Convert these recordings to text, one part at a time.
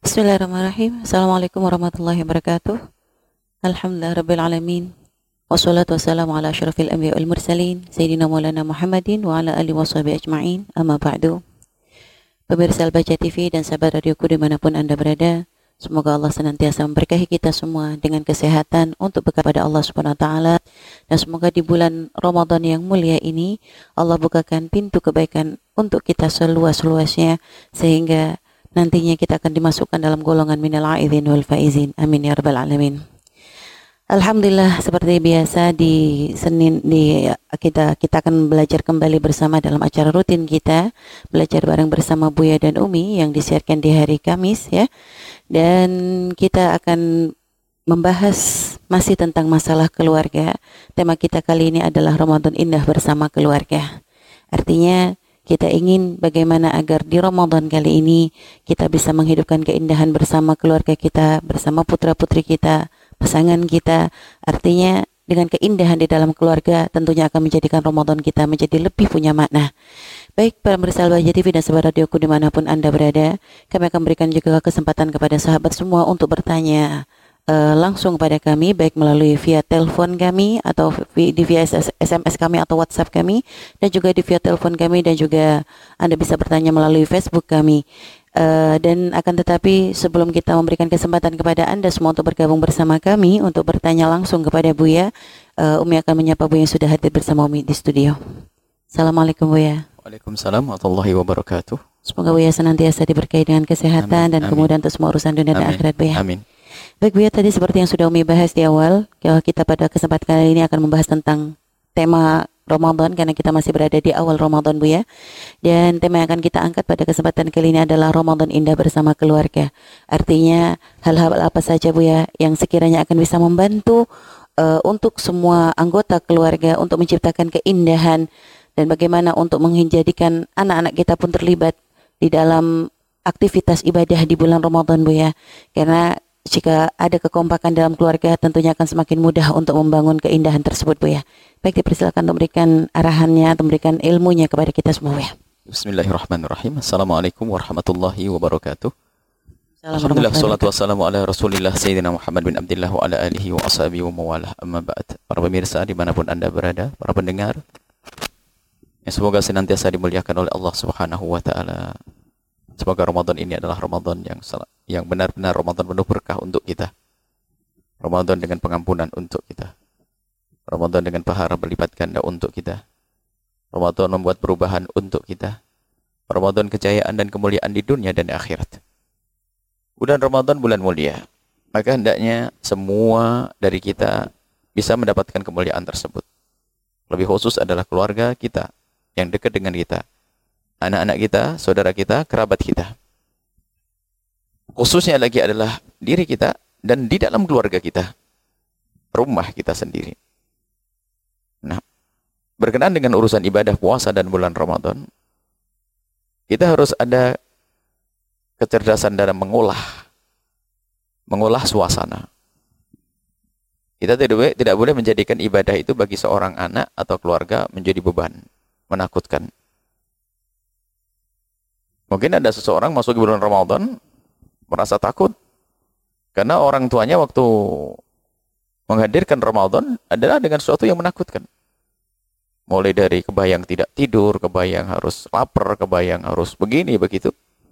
Bismillahirrahmanirrahim. Assalamualaikum warahmatullahi wabarakatuh. Alhamdulillah rabbil alamin. Wassalatu wassalamu ala asyrafil anbiya wal mursalin sayyidina maulana Muhammadin wa ala alihi washabihi ajma'in. Amma ba'du. Pemirsa Al-Baca TV dan sahabat radioku dimanapun Anda berada, semoga Allah senantiasa memberkahi kita semua dengan kesehatan untuk berkat pada Allah Subhanahu wa taala, dan semoga di bulan Ramadan yang mulia ini Allah bukakan pintu kebaikan untuk kita seluas-luasnya sehingga nantinya kita akan dimasukkan dalam golongan minal aidin wal faizin. Amin ya rabbal alamin. Alhamdulillah, seperti biasa di Senin kita akan belajar kembali bersama dalam acara rutin kita, belajar bareng bersama Buya dan Umi yang disiarkan di hari Kamis ya. Dan kita akan membahas masih tentang masalah keluarga. Tema kita kali ini adalah Ramadan indah bersama keluarga. Artinya kita ingin bagaimana agar di Ramadan kali ini kita bisa menghidupkan keindahan bersama keluarga kita, bersama putra-putri kita, pasangan kita. Artinya dengan keindahan di dalam keluarga tentunya akan menjadikan Ramadan kita menjadi lebih punya makna. Baik para pemirsa Al-Baca TV dan sahabat radioku dimanapun Anda berada, kami akan berikan juga kesempatan kepada sahabat semua untuk bertanya langsung pada kami, baik melalui via telepon kami atau via SMS kami atau WhatsApp kami, dan juga di via telepon kami, dan juga Anda bisa bertanya melalui Facebook kami. Dan akan tetapi sebelum kita memberikan kesempatan kepada Anda semua untuk bergabung bersama kami untuk bertanya langsung kepada Buya, Umi akan menyapa Buya yang sudah hadir bersama Umi di studio. Assalamualaikum Buya. Waalaikumsalam warahmatullahi wabarakatuh. Semoga Buya senantiasa diberkahi dengan kesehatan dan kemudahan untuk semua urusan dunia dan akhirat Buya. Amin. Baik Buya, tadi seperti yang sudah Umi bahas di awal, kita pada kesempatan kali ini akan membahas tentang tema Ramadan karena kita masih berada di awal Ramadan Buya. Dan tema yang akan kita angkat pada kesempatan kali ini adalah Ramadan indah bersama keluarga. Artinya hal-hal apa saja Buya yang sekiranya akan bisa membantu untuk semua anggota keluarga untuk menciptakan keindahan, dan bagaimana untuk menjadikan anak-anak kita pun terlibat di dalam aktivitas ibadah di bulan Ramadan Buya. Karena jika ada kekompakan dalam keluarga tentunya akan semakin mudah untuk membangun keindahan tersebut Buya. Baik, dipersilakan untuk memberikan arahannya, untuk memberikan ilmunya kepada kita semua Buya. Bismillahirrahmanirrahim. Assalamualaikum warahmatullahi wabarakatuh. Alhamdulillah, salatu wassalamu ala rasulillah Sayyidina Muhammad bin Abdillah wa ala alihi wa ashabihi wa mawalah, amma ba'd. Para pemirsa dimanapun Anda berada, para pendengar, yang semoga senantiasa dimuliakan oleh Allah Subhanahu wa ta'ala. Semoga Ramadan ini adalah Ramadan yang benar-benar Ramadan penuh berkah untuk kita. Ramadan dengan pengampunan untuk kita. Ramadan dengan pahala berlipat ganda untuk kita. Ramadan membuat perubahan untuk kita. Ramadan kejayaan dan kemuliaan di dunia dan di akhirat. Bulan Ramadan bulan mulia. Maka hendaknya semua dari kita bisa mendapatkan kemuliaan tersebut. Lebih khusus adalah keluarga kita yang dekat dengan kita. Anak-anak kita, saudara kita, kerabat kita. Khususnya lagi adalah diri kita dan di dalam keluarga kita. Rumah kita sendiri. Nah, berkenaan dengan urusan ibadah puasa dan bulan Ramadan, kita harus ada kecerdasan dalam mengolah suasana. Kita tidak boleh menjadikan ibadah itu bagi seorang anak atau keluarga menjadi beban, menakutkan. Mungkin ada seseorang masuk ke bulan Ramadan merasa takut karena orang tuanya waktu menghadirkan Ramadan adalah dengan sesuatu yang menakutkan. Mulai dari kebayang tidak tidur, kebayang harus lapar, kebayang harus begini begitu.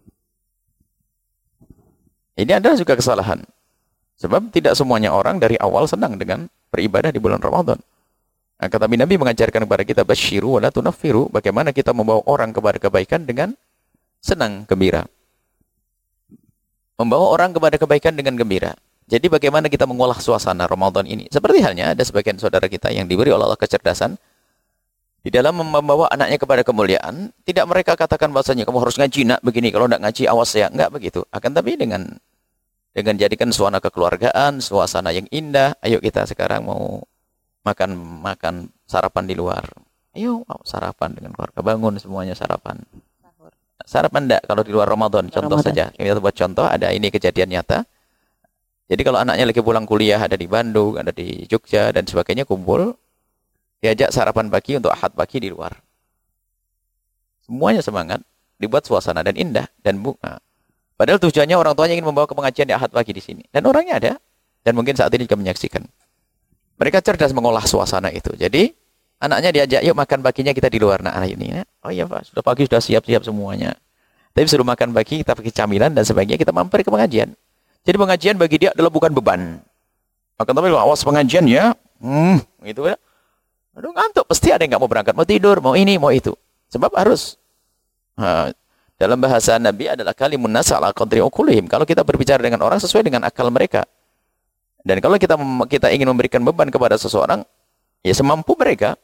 Ini adalah juga kesalahan. Sebab tidak semuanya orang dari awal senang dengan beribadah di bulan Ramadan. Nah, kata Nabi mengajarkan kepada kita basyiru wala tunaffiru, bagaimana kita membawa orang kepada kebaikan dengan senang, gembira. Membawa orang kepada kebaikan dengan gembira. Jadi bagaimana kita mengolah suasana Ramadan ini? Seperti halnya ada sebagian saudara kita yang diberi oleh Allah kecerdasan di dalam membawa anaknya kepada kemuliaan. Tidak mereka katakan bahasanya kamu harus ngaji nak begini, kalau tidak ngaji awas ya. Enggak begitu. Akan tapi dengan jadikan suasana kekeluargaan, suasana yang indah. Ayo kita sekarang mau makan sarapan di luar. Ayo sarapan dengan keluarga, bangun semuanya sarapan. Sarapan enggak kalau di luar Ramadan, contoh saja. Kita buat contoh, ada ini kejadian nyata. Jadi kalau anaknya lagi pulang kuliah, ada di Bandung, ada di Jogja, dan sebagainya, kumpul, diajak sarapan pagi untuk Ahad pagi di luar. Semuanya semangat, dibuat suasana dan indah, dan bunga. Padahal tujuannya orang tuanya ingin membawa ke pengajian di Ahad pagi di sini. Dan orangnya ada. Dan mungkin saat ini juga menyaksikan. Mereka cerdas mengolah suasana itu. Jadi, anaknya diajak, yuk makan paginya kita di luar. Nah, anak ini, oh iya Pak, sudah pagi sudah siap-siap semuanya. Tapi suruh makan pagi, kita pakai camilan dan sebagainya, kita mampir ke pengajian. Jadi pengajian bagi dia adalah bukan beban. Akan tapi awas pengajian ya, gitu ya. Aduh ngantuk, pasti ada yang nggak mau berangkat, mau tidur, mau ini, mau itu. Sebab harus. Dalam bahasa Nabi adalah kalimun nas ala qadri uqulihim. Kalau kita berbicara dengan orang sesuai dengan akal mereka. Dan kalau kita ingin memberikan beban kepada seseorang, ya semampu mereka.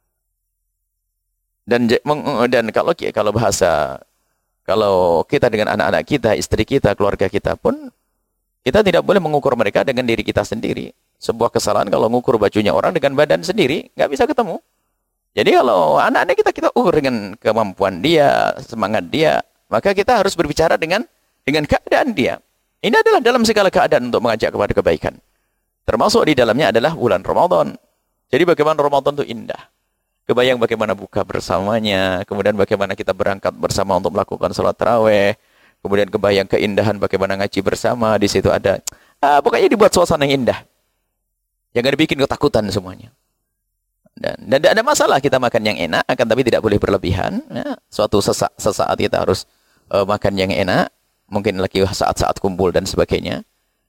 Dan kalau kita dengan anak-anak kita, istri kita, keluarga kita pun, kita tidak boleh mengukur mereka dengan diri kita sendiri. Sebuah kesalahan kalau mengukur bajunya orang dengan badan sendiri, nggak bisa ketemu. Jadi kalau anak-anak kita ukur dengan kemampuan dia, semangat dia, maka kita harus berbicara dengan keadaan dia. Ini adalah dalam segala keadaan untuk mengajak kepada kebaikan. Termasuk di dalamnya adalah bulan Ramadan. Jadi bagaimana Ramadan itu indah. Kebayang bagaimana buka bersamanya, kemudian bagaimana kita berangkat bersama untuk melakukan sholat tarawih, kemudian kebayang keindahan bagaimana ngaji bersama, di situ ada, pokoknya dibuat suasana yang indah. Jangan dibikin ketakutan semuanya. Dan tidak ada masalah kita makan yang enak, akan tapi tidak boleh berlebihan. Ya. Suatu sesaat kita harus makan yang enak, mungkin lagi saat-saat kumpul dan sebagainya.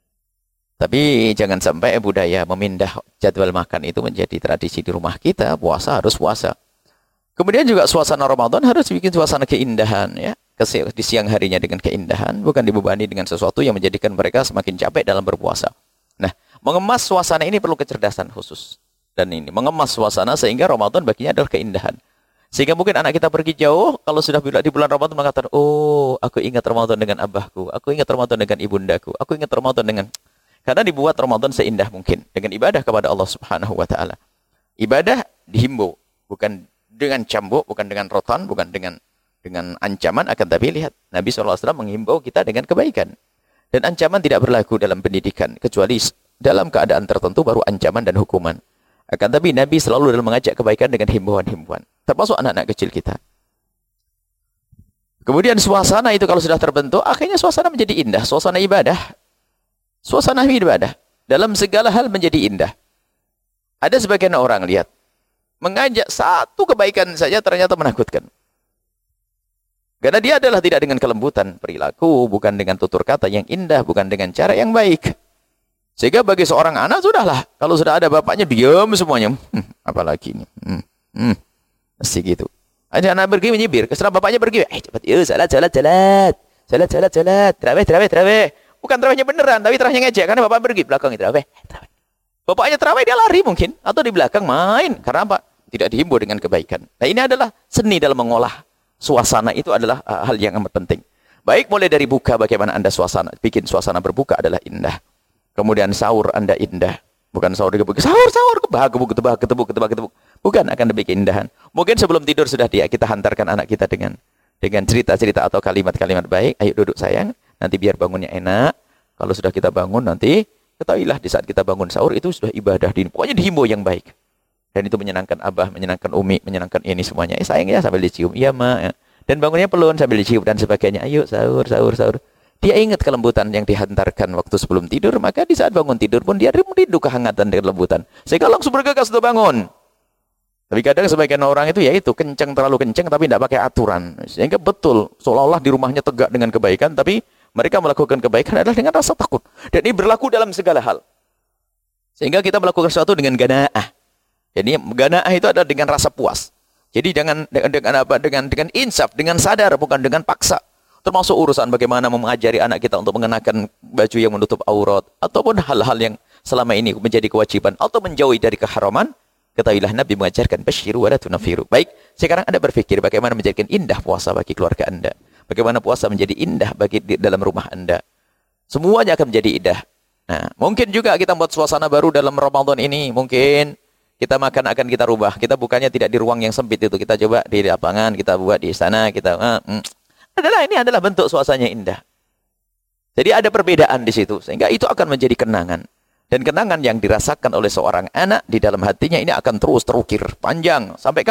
Tapi jangan sampai budaya memindah jadwal makan itu menjadi tradisi di rumah kita. Puasa harus puasa. Kemudian juga suasana Ramadan harus bikin suasana keindahan. Ya. Di siang harinya dengan keindahan. Bukan dibebani dengan sesuatu yang menjadikan mereka semakin capek dalam berpuasa. Nah, mengemas suasana ini perlu kecerdasan khusus. Dan ini, mengemas suasana sehingga Ramadan baginya adalah keindahan. Sehingga mungkin anak kita pergi jauh, kalau sudah di bulan Ramadan mengatakan, oh, aku ingat Ramadan dengan abahku. Aku ingat Ramadan dengan ibundaku. Aku ingat Ramadan dengan... Karena dibuat Ramadan seindah mungkin dengan ibadah kepada Allah Subhanahu wa taala. Ibadah dihimbau, bukan dengan cambuk, bukan dengan rotan, bukan dengan ancaman, akan tapi lihat Nabi SAW menghimbau kita dengan kebaikan. Dan ancaman tidak berlaku dalam pendidikan kecuali dalam keadaan tertentu baru ancaman dan hukuman. Akan tapi Nabi selalu dalam mengajak kebaikan dengan himbauan-himbauan, termasuk anak-anak kecil kita. Kemudian suasana itu kalau sudah terbentuk, akhirnya suasana menjadi indah, suasana ibadah. Suasana ibadah dalam segala hal menjadi indah. Ada sebagian orang lihat mengajak satu kebaikan saja ternyata menakutkan. Karena dia adalah tidak dengan kelembutan perilaku, bukan dengan tutur kata yang indah, bukan dengan cara yang baik. Sehingga bagi seorang anak sudahlah, kalau sudah ada bapaknya diam semuanya. Apalagi ini. Mesti gitu. Ada anak pergi menyibir, setelah bapaknya pergi, cepat, salat. Terawih. Bukan terawihnya beneran, tapi terawihnya ngejek. Karena bapak pergi, belakang terawih. Bapaknya terawih, dia lari mungkin. Atau di belakang main. Karena apa? Tidak dihimbau dengan kebaikan. Nah ini adalah seni dalam mengolah suasana, itu adalah hal yang amat penting. Baik mulai dari buka, bagaimana Anda bikin suasana berbuka adalah indah. Kemudian sahur Anda indah. Bukan sahur digebuk. Sahur, ketebuk. Bukan akan lebih keindahan. Mungkin sebelum tidur sudah kita hantarkan anak kita dengan cerita-cerita atau kalimat-kalimat baik. Ayo duduk sayang. Nanti biar bangunnya enak. Kalau sudah kita bangun nanti, ketahuilah di saat kita bangun sahur itu sudah ibadah. Pokoknya dihimbau yang baik. Dan itu menyenangkan abah, menyenangkan umi, menyenangkan ini semuanya. Sayang ya sambil dicium. Iya ma. Ya. Dan bangunnya pelun sambil dicium dan sebagainya. Ayo sahur. Dia ingat kelembutan yang dihantarkan waktu sebelum tidur. Maka di saat bangun tidur pun dia rindu kehangatan dan kelembutan. Sehingga langsung bergegas untuk bangun. Tapi kadang sebagian orang itu ya itu terlalu kencang tapi tidak pakai aturan. Sehingga betul seolah-olah di rumahnya tegak dengan kebaikan tapi mereka melakukan kebaikan adalah dengan rasa takut. Dan ini berlaku dalam segala hal. Sehingga kita melakukan sesuatu dengan gana'ah. Jadi gana'ah itu adalah dengan rasa puas. Jadi dengan insaf, dengan sadar, bukan dengan paksa. Termasuk urusan bagaimana mengajari anak kita untuk mengenakan baju yang menutup aurat. Ataupun hal-hal yang selama ini menjadi kewajiban. Atau menjauhi dari keharaman. Ketahuilah Nabi mengajarkan basyiru wa la tunafiru. Baik, sekarang Anda berpikir bagaimana menjadikan indah puasa bagi keluarga Anda. Bagaimana puasa menjadi indah bagi dalam rumah Anda. Semuanya akan menjadi indah. Nah, mungkin juga kita buat suasana baru dalam Ramadan ini. Mungkin kita makan akan kita rubah. Kita bukannya tidak di ruang yang sempit itu. Kita coba di lapangan, kita buat di sana. Ini adalah bentuk suasananya indah. Jadi ada perbedaan di situ. Sehingga itu akan menjadi kenangan. Dan kenangan yang dirasakan oleh seorang anak di dalam hatinya ini akan terus terukir. Panjang. Sampai kapan?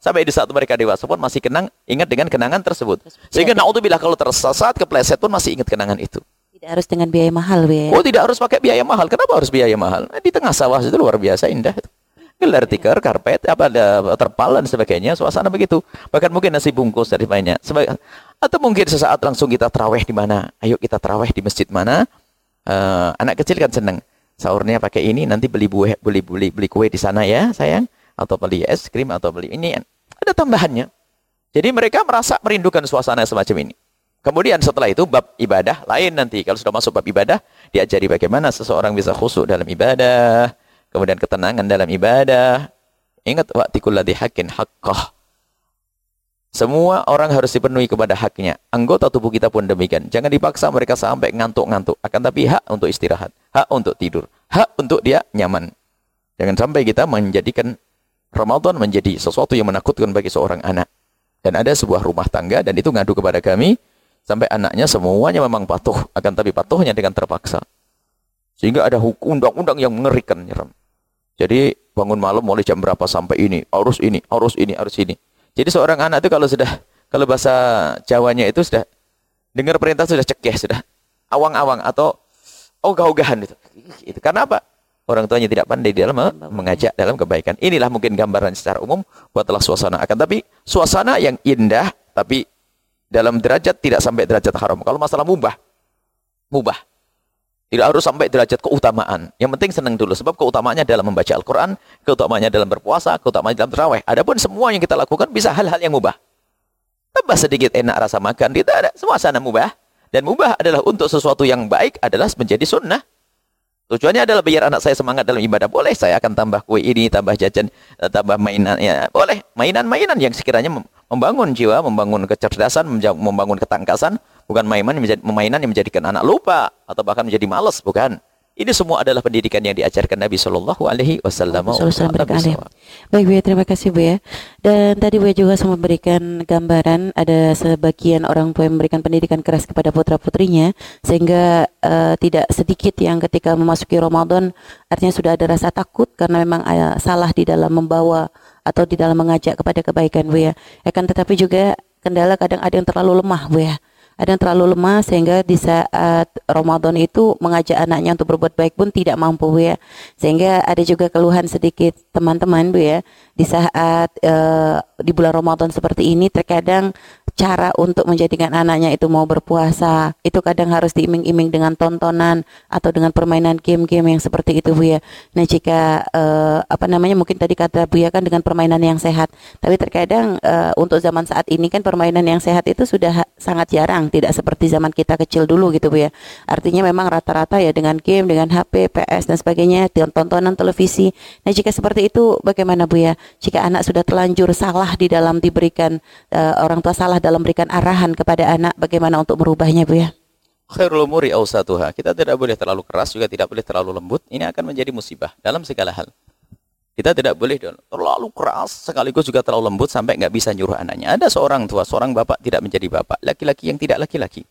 Sampai di saat mereka dewasa pun masih ingat dengan kenangan tersebut. Sehingga naudzubillah kalau tersesat, kepleset pun masih ingat kenangan itu. Tidak harus dengan biaya mahal, Bu ya. Oh, tidak harus pakai biaya mahal. Kenapa harus biaya mahal? Di tengah sawah itu luar biasa indah. Gelar tikar, karpet, ada terpal dan sebagainya, suasana begitu. Bahkan mungkin nasi bungkus dari banyak. Atau mungkin sesaat langsung kita taraweh di mana? Ayo kita taraweh di masjid mana? Anak kecil kan senang. Sahurnya pakai ini, nanti beli kue di sana ya, sayang. Atau beli es krim atau beli ini. Ada tambahannya. Jadi mereka merasa merindukan suasana semacam ini. Kemudian setelah itu bab ibadah lain nanti. Kalau sudah masuk bab ibadah, diajari bagaimana seseorang bisa khusyuk dalam ibadah. Kemudian ketenangan dalam ibadah. Ingat, wa'tikul ladzi haqqin haqqah. Semua orang harus dipenuhi kepada haknya. Anggota tubuh kita pun demikian. Jangan dipaksa mereka sampai ngantuk-ngantuk. Akan tapi hak untuk istirahat. Hak untuk tidur. Hak untuk dia nyaman. Jangan sampai kita menjadikan Ramadan menjadi sesuatu yang menakutkan bagi seorang anak. Dan ada sebuah rumah tangga dan itu ngadu kepada kami. Sampai anaknya semuanya memang patuh. Akan tapi patuhnya dengan terpaksa. Sehingga ada undang-undang yang mengerikan. Jadi bangun malam mulai jam berapa sampai ini. Harus ini, harus ini, harus ini. Jadi seorang anak itu kalau bahasa Jawanya itu sudah dengar perintah sudah cekeh, sudah awang-awang atau ogah-ogahan itu. Karena apa? Orang tuanya tidak pandai di dalam mengajak dalam kebaikan. Inilah mungkin gambaran secara umum buatlah suasana. Akan tapi suasana yang indah, tapi dalam derajat tidak sampai derajat haram. Kalau masalah mubah. Tidak harus sampai derajat keutamaan. Yang penting senang dulu. Sebab keutamaannya dalam membaca Al-Quran, keutamaannya dalam berpuasa, keutamaannya dalam tarawih. Adapun semua yang kita lakukan bisa hal-hal yang mubah. Tambah sedikit enak rasa makan, tidak ada. Suasana mubah. Dan mubah adalah untuk sesuatu yang baik adalah menjadi sunnah. Tujuannya adalah biar anak saya semangat dalam ibadah. Boleh saya akan tambah kue ini, tambah jajan, tambah mainan. Ya, boleh. Mainan-mainan yang sekiranya membangun jiwa, membangun kecerdasan, membangun ketangkasan. Bukan mainan yang menjadikan anak lupa. Atau bahkan menjadi malas. Bukan. Ini semua adalah pendidikan yang diajarkan Nabi Shallallahu Alaihi Wasallam. Baik, Bu ya, terima kasih, Bu ya. Dan tadi Bu ya juga sempat memberikan gambaran ada sebagian orang tua yang memberikan pendidikan keras kepada putra-putrinya sehingga tidak sedikit yang ketika memasuki Ramadan artinya sudah ada rasa takut karena memang salah di dalam membawa atau di dalam mengajak kepada kebaikan, Bu ya. Akan tetapi juga kendala kadang ada yang terlalu lemah, Bu ya. Ada yang terlalu lemah sehingga di saat Ramadan itu mengajak anaknya untuk berbuat baik pun tidak mampu, Bu ya. Sehingga ada juga keluhan sedikit teman-teman, Bu ya. Di saat di bulan Ramadan seperti ini terkadang cara untuk menjadikan anaknya itu mau berpuasa itu kadang harus diiming-iming dengan tontonan atau dengan permainan game-game yang seperti itu, Bu ya. Nah, jika mungkin tadi kata Bu ya kan dengan permainan yang sehat. Tapi terkadang untuk zaman saat ini kan permainan yang sehat itu sudah sangat jarang, tidak seperti zaman kita kecil dulu gitu, Bu ya. Artinya memang rata-rata ya dengan game, dengan HP, PS dan sebagainya, tontonan televisi. Nah, jika seperti itu bagaimana, Bu ya? Jika anak sudah terlanjur salah di dalam diberikan orang tua salah dalam memberikan arahan kepada anak, bagaimana untuk merubahnya, Bu ya? Khairul umuri awsatuha. Kita tidak boleh terlalu keras, juga tidak boleh terlalu lembut. Ini akan menjadi musibah dalam segala hal. Kita tidak boleh terlalu keras, sekaligus juga terlalu lembut sampai nggak bisa nyuruh anaknya. Ada seorang tua, seorang bapak tidak menjadi bapak, laki-laki yang tidak laki-laki.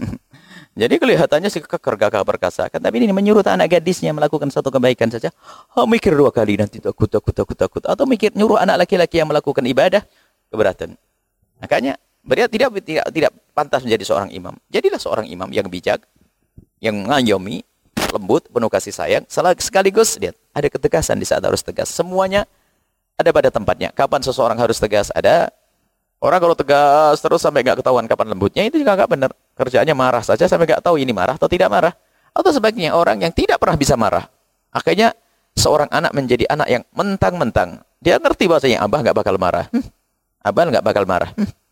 Jadi kelihatannya si keker gagah perkasa. Kan tapi ini menyuruh anak gadisnya melakukan satu kebaikan saja. Mikir dua kali nanti takut. Atau mikir nyuruh anak laki-laki yang melakukan ibadah, keberatan. Makanya beliau tidak pantas menjadi seorang imam. Jadilah seorang imam yang bijak, yang ngayomi, lembut, penuh kasih sayang. Sekaligus lihat ada ketegasan di saat harus tegas. Semuanya ada pada tempatnya. Kapan seseorang harus tegas ada. Orang kalau tegas terus sampai nggak ketahuan kapan lembutnya itu juga nggak benar. Kerjaannya marah saja sampai nggak tahu ini marah atau tidak marah. Atau sebaliknya orang yang tidak pernah bisa marah. Akhirnya seorang anak menjadi anak yang mentang-mentang. Dia ngerti bahwasanya abah nggak bakal marah. Abah nggak bakal marah.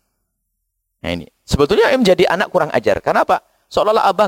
Nah ini sebetulnya yang menjadi anak kurang ajar. Karena apa? Seolah-olah abah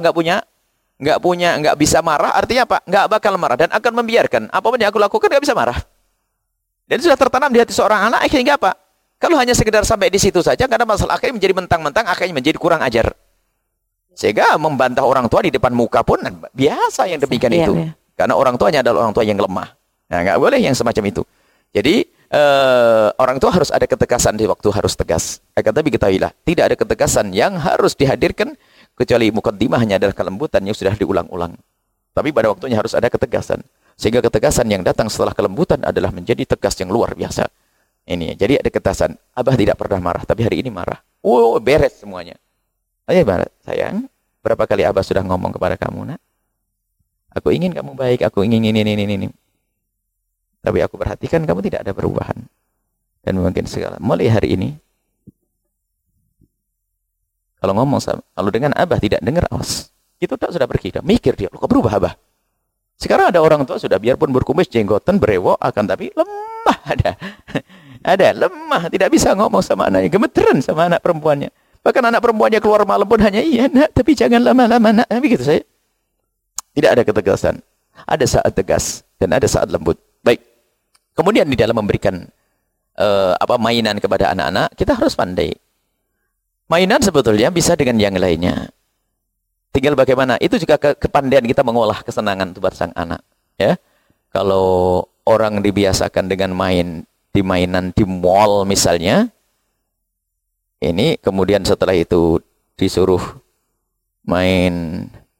nggak bisa marah. Artinya apa? Nggak bakal marah dan akan membiarkan apapun yang aku lakukan nggak bisa marah. Dan sudah tertanam di hati seorang anak. Akhirnya apa? Kalau hanya sekedar sampai di situ saja, karena masalah akhirnya menjadi mentang-mentang, akhirnya menjadi kurang ajar. Sehingga membantah orang tua di depan muka pun biasa yang demikian itu. Ya. Karena orang tuanya adalah orang tua yang lemah. Nah, nggak boleh yang semacam itu. Jadi orang tua harus ada ketegasan di waktu harus tegas. Akan tapi ketahuilah, tidak ada ketegasan yang harus dihadirkan kecuali mukaddimahnya adalah kelembutan yang sudah diulang-ulang. Tapi pada waktunya harus ada ketegasan. Sehingga ketegasan yang datang setelah kelembutan adalah menjadi tegas yang luar biasa. Ini, jadi ada ketasan. Abah tidak pernah marah, tapi hari ini marah. Beres semuanya. Ayo sayang, berapa kali Abah sudah ngomong kepada kamu, nak? Aku ingin kamu baik, aku ingin ini. Tapi aku perhatikan kamu tidak ada perubahan. Dan mungkin segala. Mulai hari ini, kalau ngomong sama, kalau dengan Abah tidak dengar, awas. Itu tak sudah pergi, mikir dia, kok berubah Abah? Sekarang ada orang tua sudah biarpun berkumis, jenggotan, berewok, akan tapi lemah ada lemah, tidak bisa ngomong sama anaknya, gemeteran sama anak perempuannya. Bahkan anak perempuannya keluar malam pun hanya iya nak, tapi jangan lama-lama nak. Begitu saya. Tidak ada ketegasan. Ada saat tegas dan ada saat lembut. Baik. Kemudian di dalam memberikan mainan kepada anak-anak, kita harus pandai. Mainan sebetulnya bisa dengan yang lainnya. Tinggal bagaimana. Itu juga kepandaian kita mengolah kesenangan itu buat sang anak. Ya. Kalau orang dibiasakan dengan main di mainan di mall misalnya, ini kemudian setelah itu disuruh main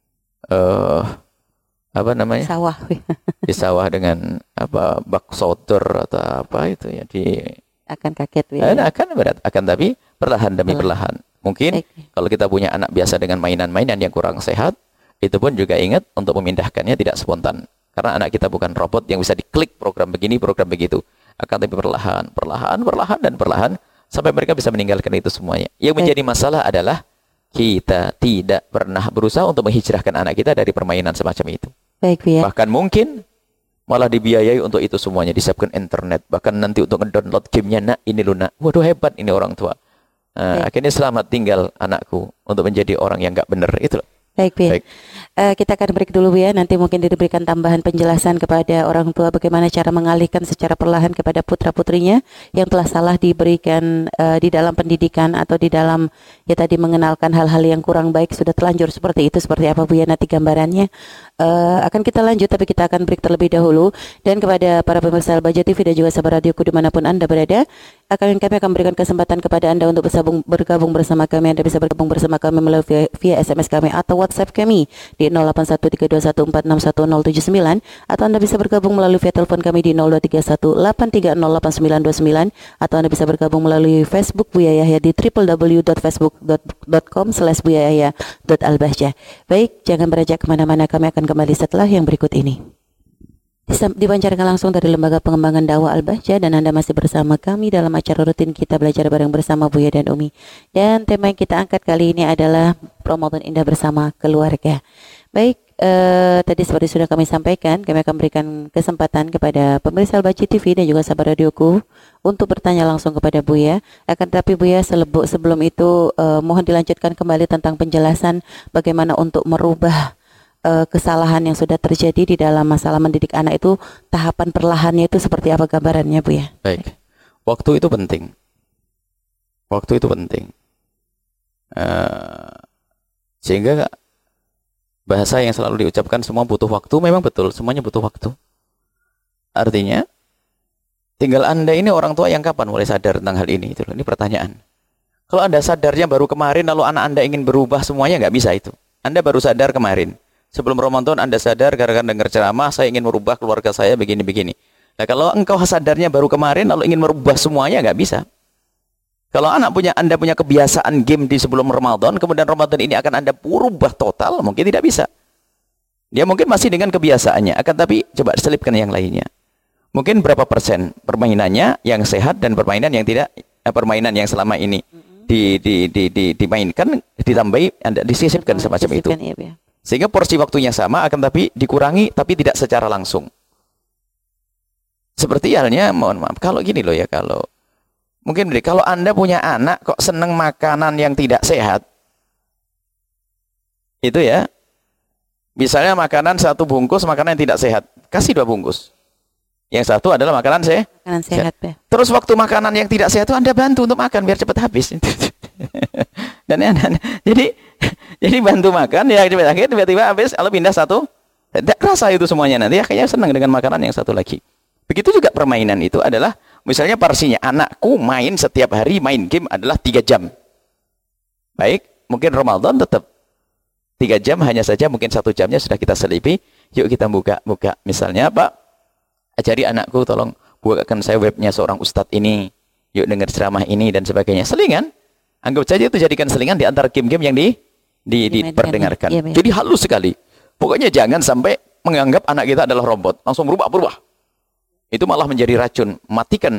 apa namanya? Sawah. Di sawah dengan apa bak sotor atau apa itu ya, akan kaget ya. Akan berat, akan tapi perlahan demi perlahan. Mungkin kalau kita punya anak biasa dengan mainan-mainan yang kurang sehat, itu pun juga ingat untuk memindahkannya tidak spontan. Karena anak kita bukan robot yang bisa diklik program begini, program begitu. Akan tapi perlahan sampai mereka bisa meninggalkan itu semuanya. Yang menjadi masalah adalah kita tidak pernah berusaha untuk menghijrahkan anak kita dari permainan semacam itu. Baik, ya. Bahkan mungkin malah dibiayai untuk itu semuanya, disiapkan internet, bahkan nanti untuk ngedownload gamenya, nak ini lu nak. Waduh hebat ini orang tua. Akhirnya selamat tinggal anakku untuk menjadi orang yang enggak benar itu loh. Baik, Baik. Kita akan break dulu ya. Nanti mungkin diberikan tambahan penjelasan kepada orang tua bagaimana cara mengalihkan secara perlahan kepada putra-putrinya yang telah salah diberikan di dalam pendidikan atau di dalam ya tadi mengenalkan hal-hal yang kurang baik, sudah telanjur seperti itu, seperti apa Bu ya nanti gambarannya. Akan kita lanjut, tapi kita akan break terlebih dahulu. Dan kepada para pemirsa Al-Bahjah TV dan juga sahabat radioku dimanapun Anda berada, kami akan berikan kesempatan kepada Anda untuk bergabung bersama kami. Anda bisa bergabung bersama kami melalui via SMS kami atau WhatsApp kami di 081321461079, atau Anda bisa bergabung melalui via telepon kami di 0231830899, atau Anda bisa bergabung melalui Facebook Buya Yahya di www.facebook.com/buyayahya.albahjah. Baik, jangan beranjak kemana-mana, kami akan kembali setelah yang berikut ini. Dipancarkan langsung dari Lembaga Pengembangan Dakwah Al-Bahjah, dan Anda masih bersama kami dalam acara rutin kita belajar bareng bersama Buya dan Umi. Dan tema yang kita angkat kali ini adalah Ramadan Indah bersama keluarga. Baik, tadi seperti sudah kami sampaikan, kami akan berikan kesempatan kepada pemirsa Al-Bahjah TV dan juga sahabat radioku untuk bertanya langsung kepada Buya. Akan tetapi Buya sebelum itu mohon dilanjutkan kembali tentang penjelasan bagaimana untuk merubah kesalahan yang sudah terjadi di dalam masalah mendidik anak itu, tahapan perlahannya itu seperti apa gambarannya Bu ya? Baik, waktu itu penting. Waktu itu penting. Sehingga bahasa yang selalu diucapkan semua butuh waktu, memang betul, semuanya butuh waktu. Artinya, tinggal Anda ini orang tua yang kapan mulai sadar tentang hal ini? Ini pertanyaan. Kalau Anda sadarnya baru kemarin, lalu anak Anda ingin berubah semuanya, nggak bisa itu. Anda baru sadar kemarin. Sebelum Ramadan Anda sadar gara-gara dengar ceramah, saya ingin merubah keluarga saya begini-begini. Nah kalau engkau sadarnya baru kemarin lalu ingin merubah semuanya, nggak bisa. Kalau Anda punya kebiasaan game di sebelum Ramadan, kemudian Ramadan ini akan Anda berubah total, mungkin tidak bisa. Dia mungkin masih dengan kebiasaannya, akan tapi coba selipkan yang lainnya. Mungkin berapa persen permainannya yang sehat dan permainan yang tidak, permainan yang selama ini dimainkan, ditambahi, Anda disisipkan semacam itu. Sehingga porsi waktunya sama, akan tapi dikurangi, tapi tidak secara langsung. Seperti halnya, mohon maaf, kalau gini loh ya, kalau Anda punya anak kok seneng makanan yang tidak sehat, itu ya, misalnya makanan satu bungkus, makanan yang tidak sehat, kasih 2 bungkus. Yang satu adalah makanan sehat. Ya. Terus waktu makanan yang tidak sehat itu Anda bantu untuk makan biar cepat habis. Jadi bantu makan ya, tiba-tiba habis, kalau pindah satu, tidak kerasa itu semuanya, nanti akhirnya senang dengan makanan yang satu lagi. Begitu juga permainan itu adalah, misalnya porsinya anakku main setiap hari, main game adalah 3 jam. Baik, mungkin Ramadan tetap 3 jam, hanya saja mungkin 1 jamnya sudah kita selipi, yuk kita buka misalnya apa, ajari anakku tolong bukakan saya webnya seorang ustadz ini, yuk dengar ceramah ini dan sebagainya. Selingan, anggap saja itu jadikan selingan di antara game-game yang diperdengarkan. Ya, jadi halus sekali. Pokoknya jangan sampai menganggap anak kita adalah robot, langsung berubah. Itu malah menjadi racun, matikan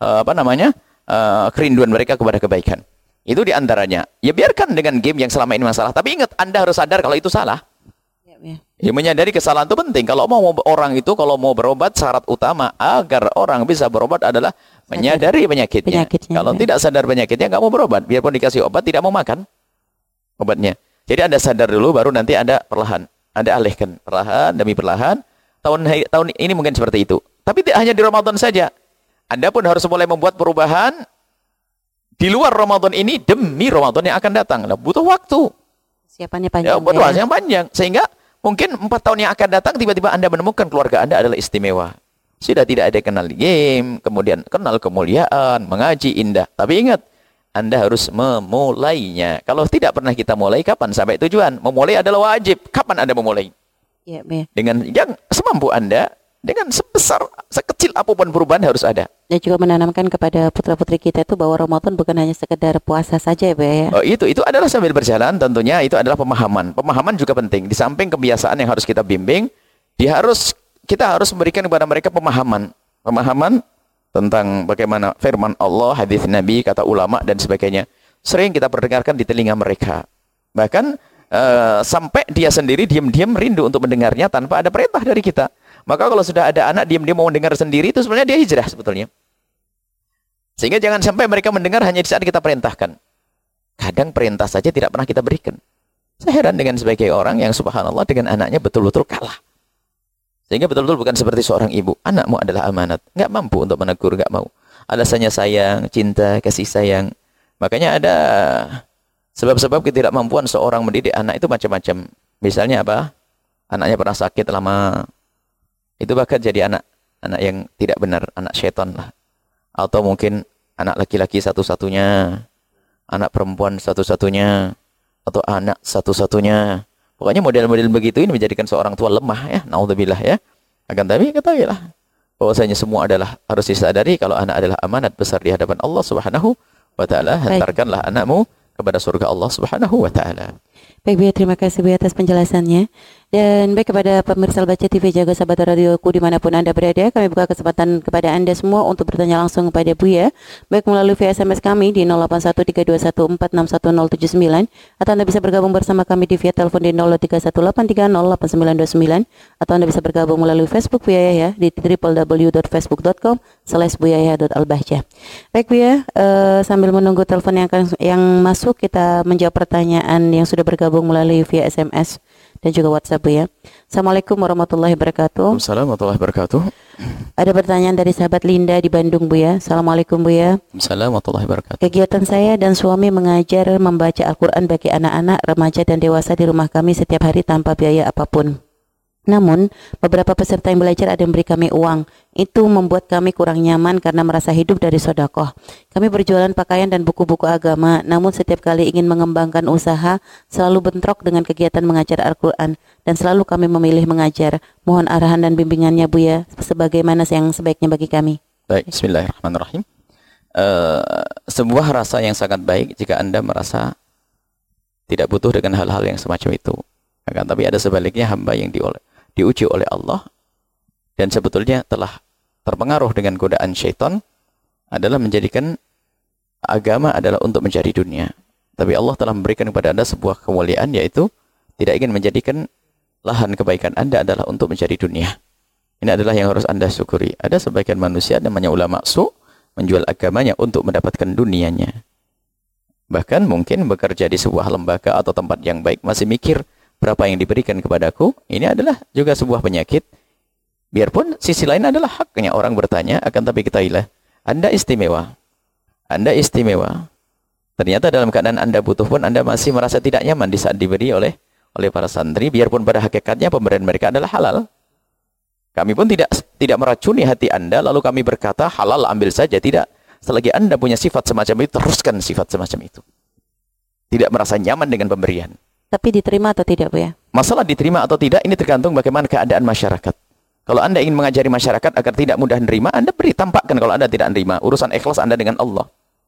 kerinduan mereka kepada kebaikan. Itu di antaranya. Ya biarkan dengan game yang selama ini masalah, tapi ingat Anda harus sadar kalau itu salah. Ya, menyadari kesalahan itu penting. Kalau mau berobat, syarat utama agar orang bisa berobat adalah menyadari penyakitnya. Kalau tidak sadar penyakitnya, nggak mau berobat. Biarpun dikasih obat, tidak mau makan obatnya. Jadi Anda sadar dulu, baru nanti Anda perlahan. Anda alihkan perlahan demi perlahan. Tahun ini mungkin seperti itu. Tapi tidak hanya di Ramadan saja. Anda pun harus mulai membuat perubahan di luar Ramadan ini demi Ramadan yang akan datang. Nah, butuh waktu. Siapannya panjang. Ya, butuh waktu yang panjang. Sehingga mungkin 4 tahun yang akan datang tiba-tiba Anda menemukan keluarga Anda adalah istimewa. Sudah tidak ada kenal game, kemudian kenal kemuliaan, mengaji indah. Tapi ingat, Anda harus memulainya. Kalau tidak pernah kita mulai, kapan sampai tujuan? Memulai adalah wajib. Kapan Anda memulai? Ya, dengan yang semampu Anda, dengan sekecil apapun perubahan harus ada. Dan juga menanamkan kepada putra-putri kita itu bahwa Ramadan bukan hanya sekedar puasa saja ya. Oh, itu adalah sambil berjalan, tentunya itu adalah pemahaman. Pemahaman juga penting. Di samping kebiasaan yang harus kita bimbing, kita harus memberikan kepada mereka pemahaman tentang bagaimana firman Allah, hadis Nabi, kata ulama dan sebagainya. Sering kita perdengarkan di telinga mereka. Bahkan sampai dia sendiri diam-diam rindu untuk mendengarnya tanpa ada perintah dari kita. Maka kalau sudah ada anak diam-diam mau mendengar sendiri, itu sebenarnya dia hijrah sebetulnya. Sehingga jangan sampai mereka mendengar hanya di saat kita perintahkan. Kadang perintah saja tidak pernah kita berikan. Saya heran dengan sebagai orang yang subhanallah dengan anaknya betul-betul kalah. Sehingga betul-betul bukan seperti seorang ibu. Anakmu adalah amanat. Nggak mampu untuk menegur, nggak mau. Alasannya sayang, cinta, kasih sayang. Makanya ada sebab-sebab ketidakmampuan seorang mendidik anak itu macam-macam. Misalnya apa? Anaknya pernah sakit lama. Itu bahkan jadi anak yang tidak benar, anak syaitan lah. Atau mungkin anak laki-laki satu-satunya, anak perempuan satu-satunya, atau anak satu-satunya. Pokoknya model-model begitu ini menjadikan seorang tua lemah ya, naudzubillah ya. Akan tapi ketahuilah bahwasanya semua harus disadari kalau anak adalah amanat besar di hadapan Allah Subhanahu wa taala. Hantarkanlah anakmu kepada surga Allah Subhanahu wa taala. Baik Buya, terima kasih Buya atas penjelasannya. Dan baik kepada pemirsa Baca TV, jaga sahabat radioku dimanapun Anda berada, kami buka kesempatan kepada Anda semua untuk bertanya langsung kepada Buya, baik melalui via SMS kami di 081321461079, atau Anda bisa bergabung bersama kami di via telepon di 0318308929, atau Anda bisa bergabung melalui Facebook Buya Yahya di www.facebook.com/buyayahya.albahjah. Baik Buya, sambil menunggu telepon yang masuk, kita menjawab pertanyaan yang sudah bergabung melalui via SMS dan juga WhatsApp Buya. Assalamualaikum warahmatullahi wabarakatuh. Assalamualaikum warahmatullahi wabarakatuh. Ada pertanyaan dari sahabat Linda di Bandung Buya. Assalamualaikum Buya. Assalamualaikum warahmatullahi wabarakatuh. Kegiatan saya dan suami mengajar membaca Al-Quran bagi anak-anak, remaja dan dewasa di rumah kami setiap hari tanpa biaya apapun. Namun, beberapa peserta yang belajar ada yang beri kami uang. Itu membuat kami kurang nyaman karena merasa hidup dari sedekah. Kami berjualan pakaian dan buku-buku agama, namun setiap kali ingin mengembangkan usaha, selalu bentrok dengan kegiatan mengajar Al-Quran, dan selalu kami memilih mengajar. Mohon arahan dan bimbingannya Buya, sebagaimana yang sebaiknya bagi kami. Baik, bismillahirrahmanirrahim. Sebuah rasa yang sangat baik jika Anda merasa tidak butuh dengan hal-hal yang semacam itu. Tapi ada sebaliknya hamba yang diuji oleh Allah dan sebetulnya telah terpengaruh dengan godaan syaitan adalah menjadikan agama adalah untuk mencari dunia. Tapi Allah telah memberikan kepada Anda sebuah kemuliaan, yaitu tidak ingin menjadikan lahan kebaikan Anda adalah untuk mencari dunia. Ini adalah yang harus Anda syukuri. Ada sebagian manusia namanya ulama su menjual agamanya untuk mendapatkan dunianya. Bahkan mungkin bekerja di sebuah lembaga atau tempat yang baik masih mikir berapa yang diberikan kepadaku. Ini adalah juga sebuah penyakit. Biarpun sisi lain adalah haknya orang bertanya, akan tapi ketahuilah, Anda istimewa. Anda istimewa. Ternyata dalam keadaan Anda butuh pun Anda masih merasa tidak nyaman di saat diberi oleh para santri, biarpun pada hakikatnya pemberian mereka adalah halal. Kami pun tidak meracuni hati Anda, lalu kami berkata halal ambil saja. Tidak. Selagi Anda punya sifat semacam itu, teruskan sifat semacam itu. Tidak merasa nyaman dengan pemberian. Tapi diterima atau tidak, Bu ya? Masalah diterima atau tidak ini tergantung bagaimana keadaan masyarakat. Kalau Anda ingin mengajari masyarakat agar tidak mudah menerima, Anda beri, tampakkan kalau Anda tidak menerima. Urusan ikhlas Anda dengan Allah.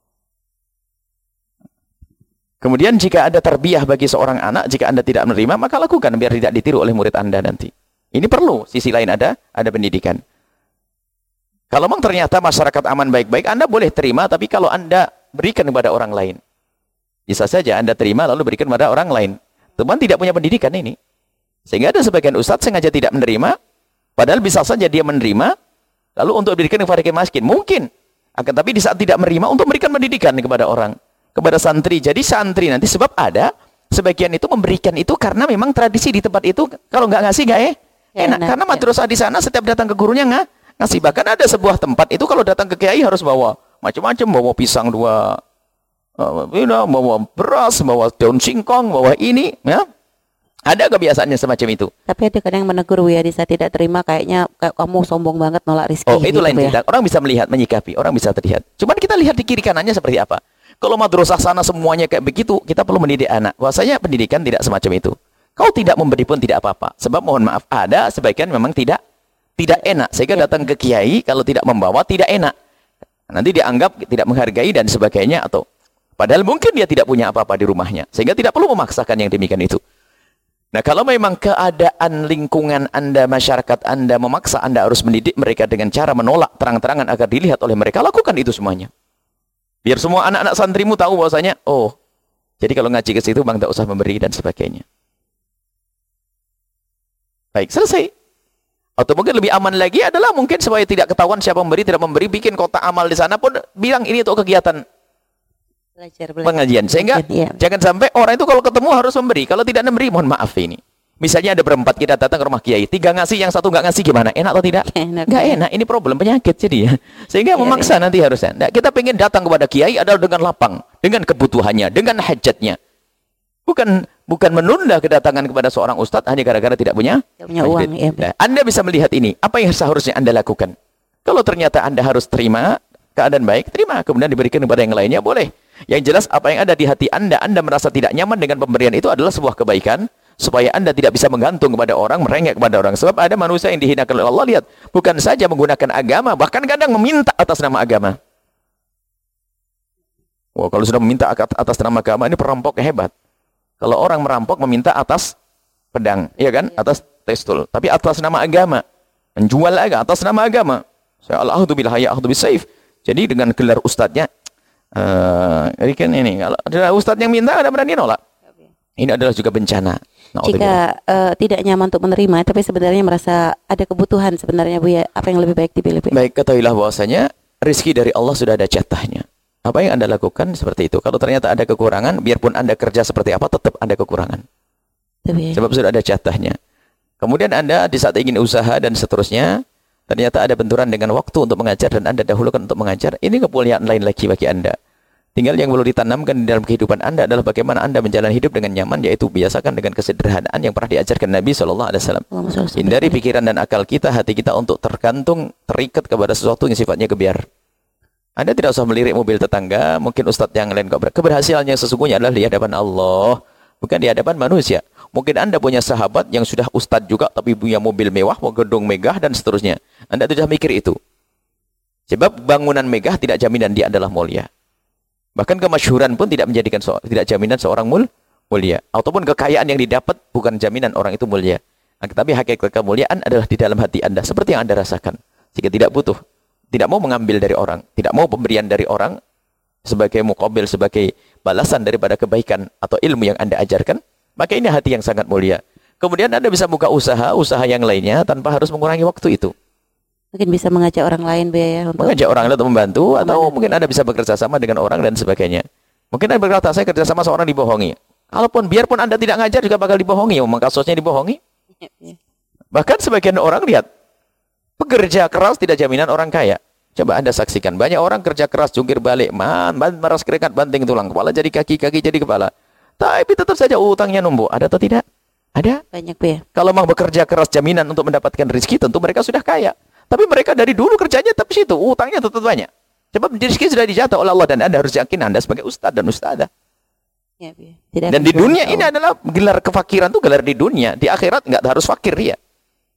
Kemudian jika ada tarbiyah bagi seorang anak, jika Anda tidak menerima, maka lakukan biar tidak ditiru oleh murid Anda nanti. Ini perlu, sisi lain ada pendidikan. Kalau memang ternyata masyarakat aman baik-baik, Anda boleh terima, tapi kalau Anda berikan kepada orang lain. Bisa saja Anda terima lalu berikan kepada orang lain. Teman tidak punya pendidikan ini. Sehingga ada sebagian ustadz sengaja tidak menerima, padahal bisa saja dia menerima, lalu untuk diberikan kepada miskin. Mungkin. Akan tapi di saat tidak menerima, untuk memberikan pendidikan kepada orang. Kepada santri. Jadi santri nanti, sebab ada sebagian itu memberikan itu karena memang tradisi di tempat itu, kalau nggak ngasih nggak enak. Karena madrasah di sana setiap datang ke gurunya ngasih. Bahkan ada sebuah tempat itu kalau datang ke kiai harus bawa macam-macam, bawa pisang 2, bawa beras, bawa daun singkong, bawa ini, ya. Ada kebiasaannya semacam itu. Tapi ada kadang yang menegur ya, di saat tidak terima kayaknya kamu sombong banget nolak rezeki. Oh, itu gitu, lain cerita. Orang bisa melihat, menyikapi, orang bisa terlihat. Cuman kita lihat di kiri kanannya seperti apa. Kalau madrasah sana semuanya kayak begitu, kita perlu mendidik anak. Bahwasanya pendidikan tidak semacam itu. Kau tidak memberi pun tidak apa-apa. Sebab mohon maaf, ada sebagian memang tidak enak. Sehingga datang ke kiai kalau tidak membawa tidak enak. Nanti dianggap tidak menghargai dan sebagainya, atau padahal mungkin dia tidak punya apa-apa di rumahnya. Sehingga tidak perlu memaksakan yang demikian itu. Nah, kalau memang keadaan lingkungan Anda, masyarakat Anda memaksa Anda harus mendidik mereka dengan cara menolak terang-terangan agar dilihat oleh mereka, lakukan itu semuanya. Biar semua anak-anak santrimu tahu bahwasanya, oh, jadi kalau ngaji ke situ bang tak usah memberi dan sebagainya. Baik, selesai. Atau mungkin lebih aman lagi adalah mungkin supaya tidak ketahuan siapa memberi, tidak memberi, bikin kotak amal di sana pun bilang ini untuk kegiatan belajar. Pengajian. Sehingga jangan sampai orang itu kalau ketemu harus memberi. Kalau tidak memberi, mohon maaf ini. Misalnya ada berempat kita datang ke rumah kiai, 3 ngasih, yang 1 nggak ngasih, gimana? Enak atau tidak? Nggak enak. Ini problem penyakit jadi ya. Sehingga memaksa nanti harusnya. Nah, kita pengen datang kepada kiai adalah dengan lapang, dengan kebutuhannya, dengan hajatnya. Bukan menunda kedatangan kepada seorang ustadz hanya gara-gara tidak punya uang. Nah, Anda bisa melihat ini. Apa yang seharusnya Anda lakukan? Kalau ternyata Anda harus terima keadaan baik, terima. Kemudian diberikan kepada yang lainnya, boleh. Yang jelas apa yang ada di hati Anda merasa tidak nyaman dengan pemberian itu adalah sebuah kebaikan. Supaya Anda tidak bisa menggantung kepada orang, merengek kepada orang. Sebab ada manusia yang dihinakan oleh Allah, lihat. Bukan saja menggunakan agama, bahkan kadang meminta atas nama agama. Wah, kalau sudah meminta atas nama agama, ini perampok yang hebat. Kalau orang merampok meminta atas pedang, iya kan? Atas pistol. Tapi atas nama agama. Menjual atas nama agama. Saya al-ahdu bil haya, ahdu bis saif. Jadi dengan gelar ustadznya, ini, kalau ada ustadz yang minta, ada berani nolak. Ini adalah juga bencana. Jika tidak nyaman untuk menerima, tapi sebenarnya merasa ada kebutuhan sebenarnya Bu ya, apa yang lebih baik dipilih? Baik, ketahuilah bahwasanya rezeki dari Allah sudah ada jatahnya. Apa yang Anda lakukan seperti itu. Kalau ternyata ada kekurangan, biarpun Anda kerja seperti apa, tetap ada kekurangan. Sebab sudah ada jatahnya. Kemudian Anda di saat ingin usaha dan seterusnya, ternyata ada benturan dengan waktu untuk mengajar dan Anda dahulukan untuk mengajar. Ini kemuliaan lain lagi bagi Anda. Tinggal yang perlu ditanamkan di dalam kehidupan Anda adalah bagaimana Anda menjalani hidup dengan nyaman, yaitu biasakan dengan kesederhanaan yang pernah diajarkan Nabi SAW. Hindari pikiran dan akal kita, hati kita untuk tergantung, terikat kepada sesuatu yang sifatnya gebiar. Anda tidak usah melirik mobil tetangga, mungkin ustadz yang lain. Keberhasilan yang sesungguhnya adalah di hadapan Allah, bukan di hadapan manusia. Mungkin Anda punya sahabat yang sudah ustadz juga, tapi punya mobil mewah, gedung megah, dan seterusnya. Anda tidak mikir itu. Sebab bangunan megah tidak jaminan dia adalah mulia. Bahkan kemasyhuran pun tidak menjadikan tidak jaminan seorang mulia. Ataupun kekayaan yang didapat bukan jaminan orang itu mulia. Tetapi hakikat kemuliaan adalah di dalam hati Anda, seperti yang Anda rasakan. Jika tidak butuh, tidak mau mengambil dari orang, tidak mau pemberian dari orang sebagai muqabil, sebagai balasan daripada kebaikan atau ilmu yang Anda ajarkan, maka ini hati yang sangat mulia. Kemudian Anda bisa buka usaha yang lainnya tanpa harus mengurangi waktu itu. Mungkin bisa mengajak orang lain ya, untuk mengajak orang lain untuk membantu, atau mungkin Anda bisa bekerja sama dengan orang dan sebagainya. Mungkin Anda berkata, saya kerja sama seorang dibohongi. Kalaupun biarpun Anda tidak ngajar juga bakal dibohongi, memang kasusnya dibohongi. Bahkan sebagian orang lihat, pekerja keras tidak jaminan orang kaya. Coba Anda saksikan, banyak orang kerja keras, jungkir balik, meras keringat, banting tulang, kepala jadi kaki, kaki jadi kepala. Tapi tetap saja utangnya numpuk. Ada atau tidak? Ada. Banyak ya. Kalau memang bekerja keras jaminan untuk mendapatkan rezeki, tentu mereka sudah kaya. Tapi mereka dari dulu kerjanya tapi situ, utangnya tetap banyak. Sebab rezeki sudah dijatah oleh Allah dan Anda harus yakin Anda sebagai ustaz dan ustazah. Ya, dan di dunia ini adalah gelar kefakiran itu gelar di dunia, di akhirat enggak harus fakir dia.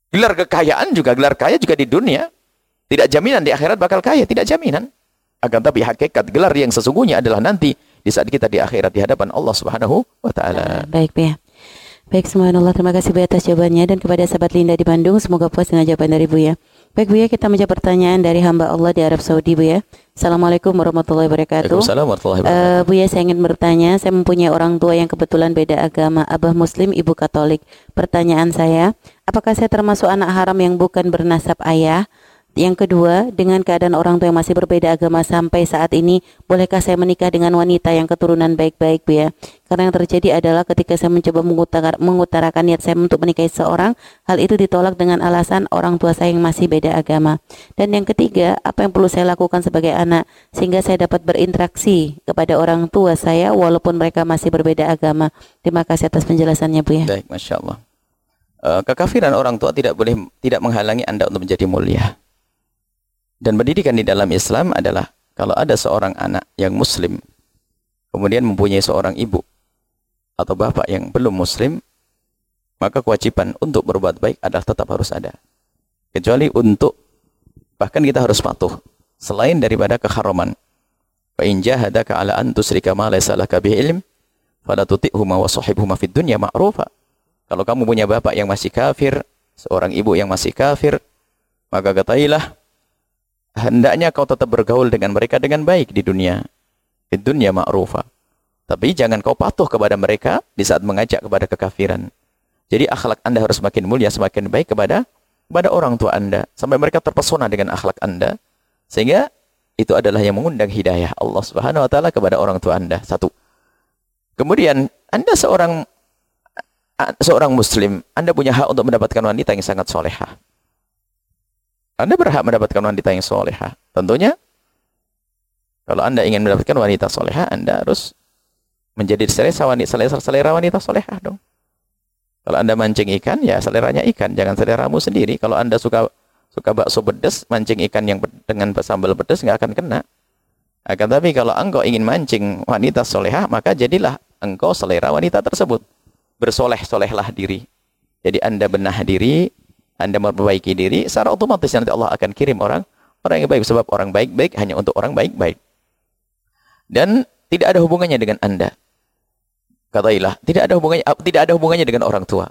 Gelar kekayaan juga, gelar kaya juga di dunia. Tidak jaminan di akhirat bakal kaya, tidak jaminan. Akan tapi hakikat gelar yang sesungguhnya adalah nanti di saat kita di akhirat di hadapan Allah Subhanahu wa taala. Baik, Bu ya. Baik, subhanallah, terima kasih Bu atas jawabannya, dan kepada sahabat Linda di Bandung, semoga puas dengan jawaban dari Bu ya. Baik Bu ya, kita menjawab pertanyaan dari hamba Allah di Arab Saudi Bu ya. Assalamualaikum warahmatullahi wabarakatuh. Waalaikumsalam warahmatullahi wabarakatuh. Bu ya, saya ingin bertanya, saya mempunyai orang tua yang kebetulan beda agama, abah Muslim, ibu Katolik. Pertanyaan saya, apakah saya termasuk anak haram yang bukan bernasab ayah? Yang kedua, dengan keadaan orang tua yang masih berbeda agama sampai saat ini, bolehkah saya menikah dengan wanita yang keturunan baik-baik Bu ya? Karena yang terjadi adalah ketika saya mencoba mengutarakan niat saya untuk menikahi seorang, hal itu ditolak dengan alasan orang tua saya yang masih beda agama. Dan yang ketiga, apa yang perlu saya lakukan sebagai anak sehingga saya dapat berinteraksi kepada orang tua saya walaupun mereka masih berbeda agama? Terima kasih atas penjelasannya Bu ya. Baik, Masya Allah. Kekafiran orang tua tidak menghalangi Anda untuk menjadi mulia. Dan pendidikan di dalam Islam adalah kalau ada seorang anak yang muslim kemudian mempunyai seorang ibu atau bapak yang belum muslim, maka kewajiban untuk berbuat baik adalah tetap harus ada. Kecuali untuk, bahkan kita harus patuh selain daripada keharaman. Fa in jahadaka ala an tusyrika ma laysa laka bihi ilm fala tuti'huma wa sahibhuma fid dunya ma'rufa. Kalau kamu punya bapak yang masih kafir, seorang ibu yang masih kafir, maka ketahuilah hendaknya kau tetap bergaul dengan mereka dengan baik di dunia. Di dunia ma'rufa. Tapi jangan kau patuh kepada mereka di saat mengajak kepada kekafiran. Jadi akhlak Anda harus semakin mulia, semakin baik kepada orang tua Anda. Sampai mereka terpesona dengan akhlak Anda. Sehingga itu adalah yang mengundang hidayah Allah Subhanahu wa taala kepada orang tua Anda. Satu. Kemudian Anda seorang muslim, Anda punya hak untuk mendapatkan wanita yang sangat solehah. Anda berhak mendapatkan wanita yang solehah. Tentunya, kalau Anda ingin mendapatkan wanita solehah, Anda harus menjadi selera wanita solehah dong. Kalau Anda mancing ikan, ya seleranya ikan, jangan seleramu sendiri. Kalau Anda suka bakso pedas, mancing ikan yang dengan sambal pedas nggak akan kena. Akan tapi kalau engkau ingin mancing wanita solehah, maka jadilah engkau selera wanita tersebut. Bersoleh-solehlah diri. Jadi Anda benah diri, Anda memperbaiki diri, secara otomatis nanti Allah akan kirim orang yang baik. Sebab orang baik-baik hanya untuk orang baik-baik. Dan tidak ada hubungannya dengan Anda. Katailah, tidak ada hubungannya dengan orang tua.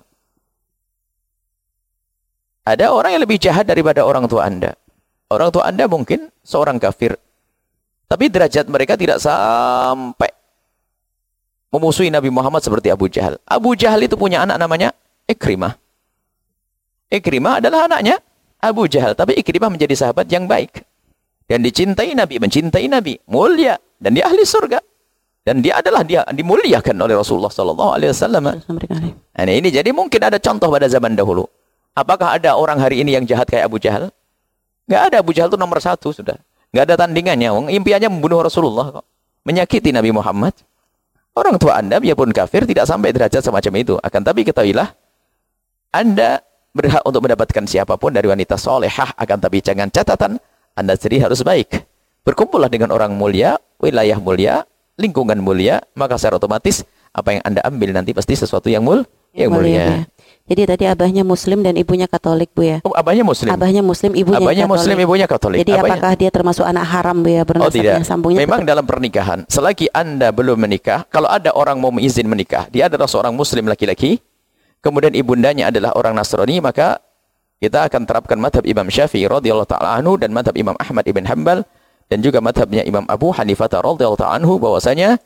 Ada orang yang lebih jahat daripada orang tua Anda. Orang tua Anda mungkin seorang kafir. Tapi derajat mereka tidak sampai memusuhi Nabi Muhammad seperti Abu Jahal. Abu Jahal itu punya anak namanya Ikrimah. Ikrimah adalah anaknya Abu Jahal, tapi Ikrimah menjadi sahabat yang baik dan dicintai Nabi, mencintai Nabi, mulia, dan dia ahli surga, dan dia dimuliakan oleh Rasulullah sallallahu alaihi wasallam. Nah, ini jadi mungkin ada contoh pada zaman dahulu. Apakah ada orang hari ini yang jahat kayak Abu Jahal? Enggak ada. Abu Jahal itu nomor 1 sudah. Enggak ada tandingannya. Impiannya membunuh Rasulullah kok. Menyakiti Nabi Muhammad. Orang tua Anda biarpun kafir tidak sampai derajat semacam itu. Akan tapi ketahuilah, Anda berhak untuk mendapatkan siapapun dari wanita solehah, akan tapi jangan catatan, Anda sendiri harus baik. Berkumpullah dengan orang mulia, wilayah mulia, lingkungan mulia, maka secara otomatis apa yang Anda ambil nanti pasti sesuatu yang mulia. Ya. Jadi tadi abahnya Muslim dan ibunya Katolik Bu ya. Oh, abahnya Muslim, ibunya Katolik. Jadi apakah dia termasuk anak haram Bu ya? Oh tidak. Memang dalam pernikahan, selagi Anda belum menikah, kalau ada orang mau izin menikah, dia adalah seorang Muslim laki-laki, kemudian ibundanya adalah orang Nasrani, maka kita akan terapkan madhab Imam Syafi'i radhiyallahu ta'ala anhu dan madhab Imam Ahmad ibn Hanbal dan juga madhabnya Imam Abu Hanifah radhiyallahu ta'ala anhu, bahwasanya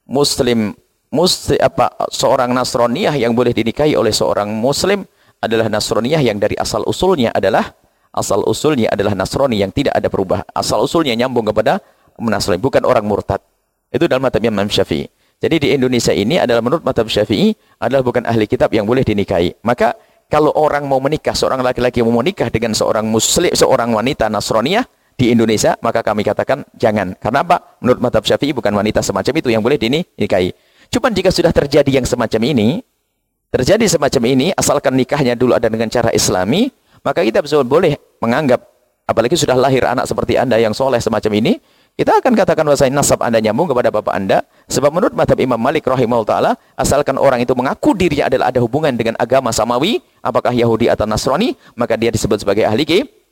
seorang Nasraniyah yang boleh dinikahi oleh seorang Muslim adalah Nasraniyah yang dari asal usulnya adalah Nasrani yang tidak ada perubahan. Asal usulnya nyambung kepada Nasrani, bukan orang murtad. Itu dalam madhab Imam Syafi'i. Jadi di Indonesia ini adalah menurut madhab Syafi'i adalah bukan ahli kitab yang boleh dinikahi. Maka kalau orang mau menikah, seorang laki-laki mau menikah dengan seorang Muslim, seorang wanita Nasraniyah di Indonesia, maka kami katakan jangan. Karena apa? Menurut madhab Syafi'i bukan wanita semacam itu yang boleh dinikahi. Cuma jika sudah terjadi yang semacam ini, asalkan nikahnya dulu ada dengan cara Islami, maka kita boleh menganggap, apalagi sudah lahir anak seperti Anda yang soleh semacam ini, kita akan katakan bahwa nasab Anda nyambung kepada bapak Anda. Sebab menurut madhab Imam Malik rahimahullah ta'ala, asalkan orang itu mengaku dirinya adalah ada hubungan dengan agama samawi, apakah Yahudi atau Nasrani, maka dia disebut sebagai ahli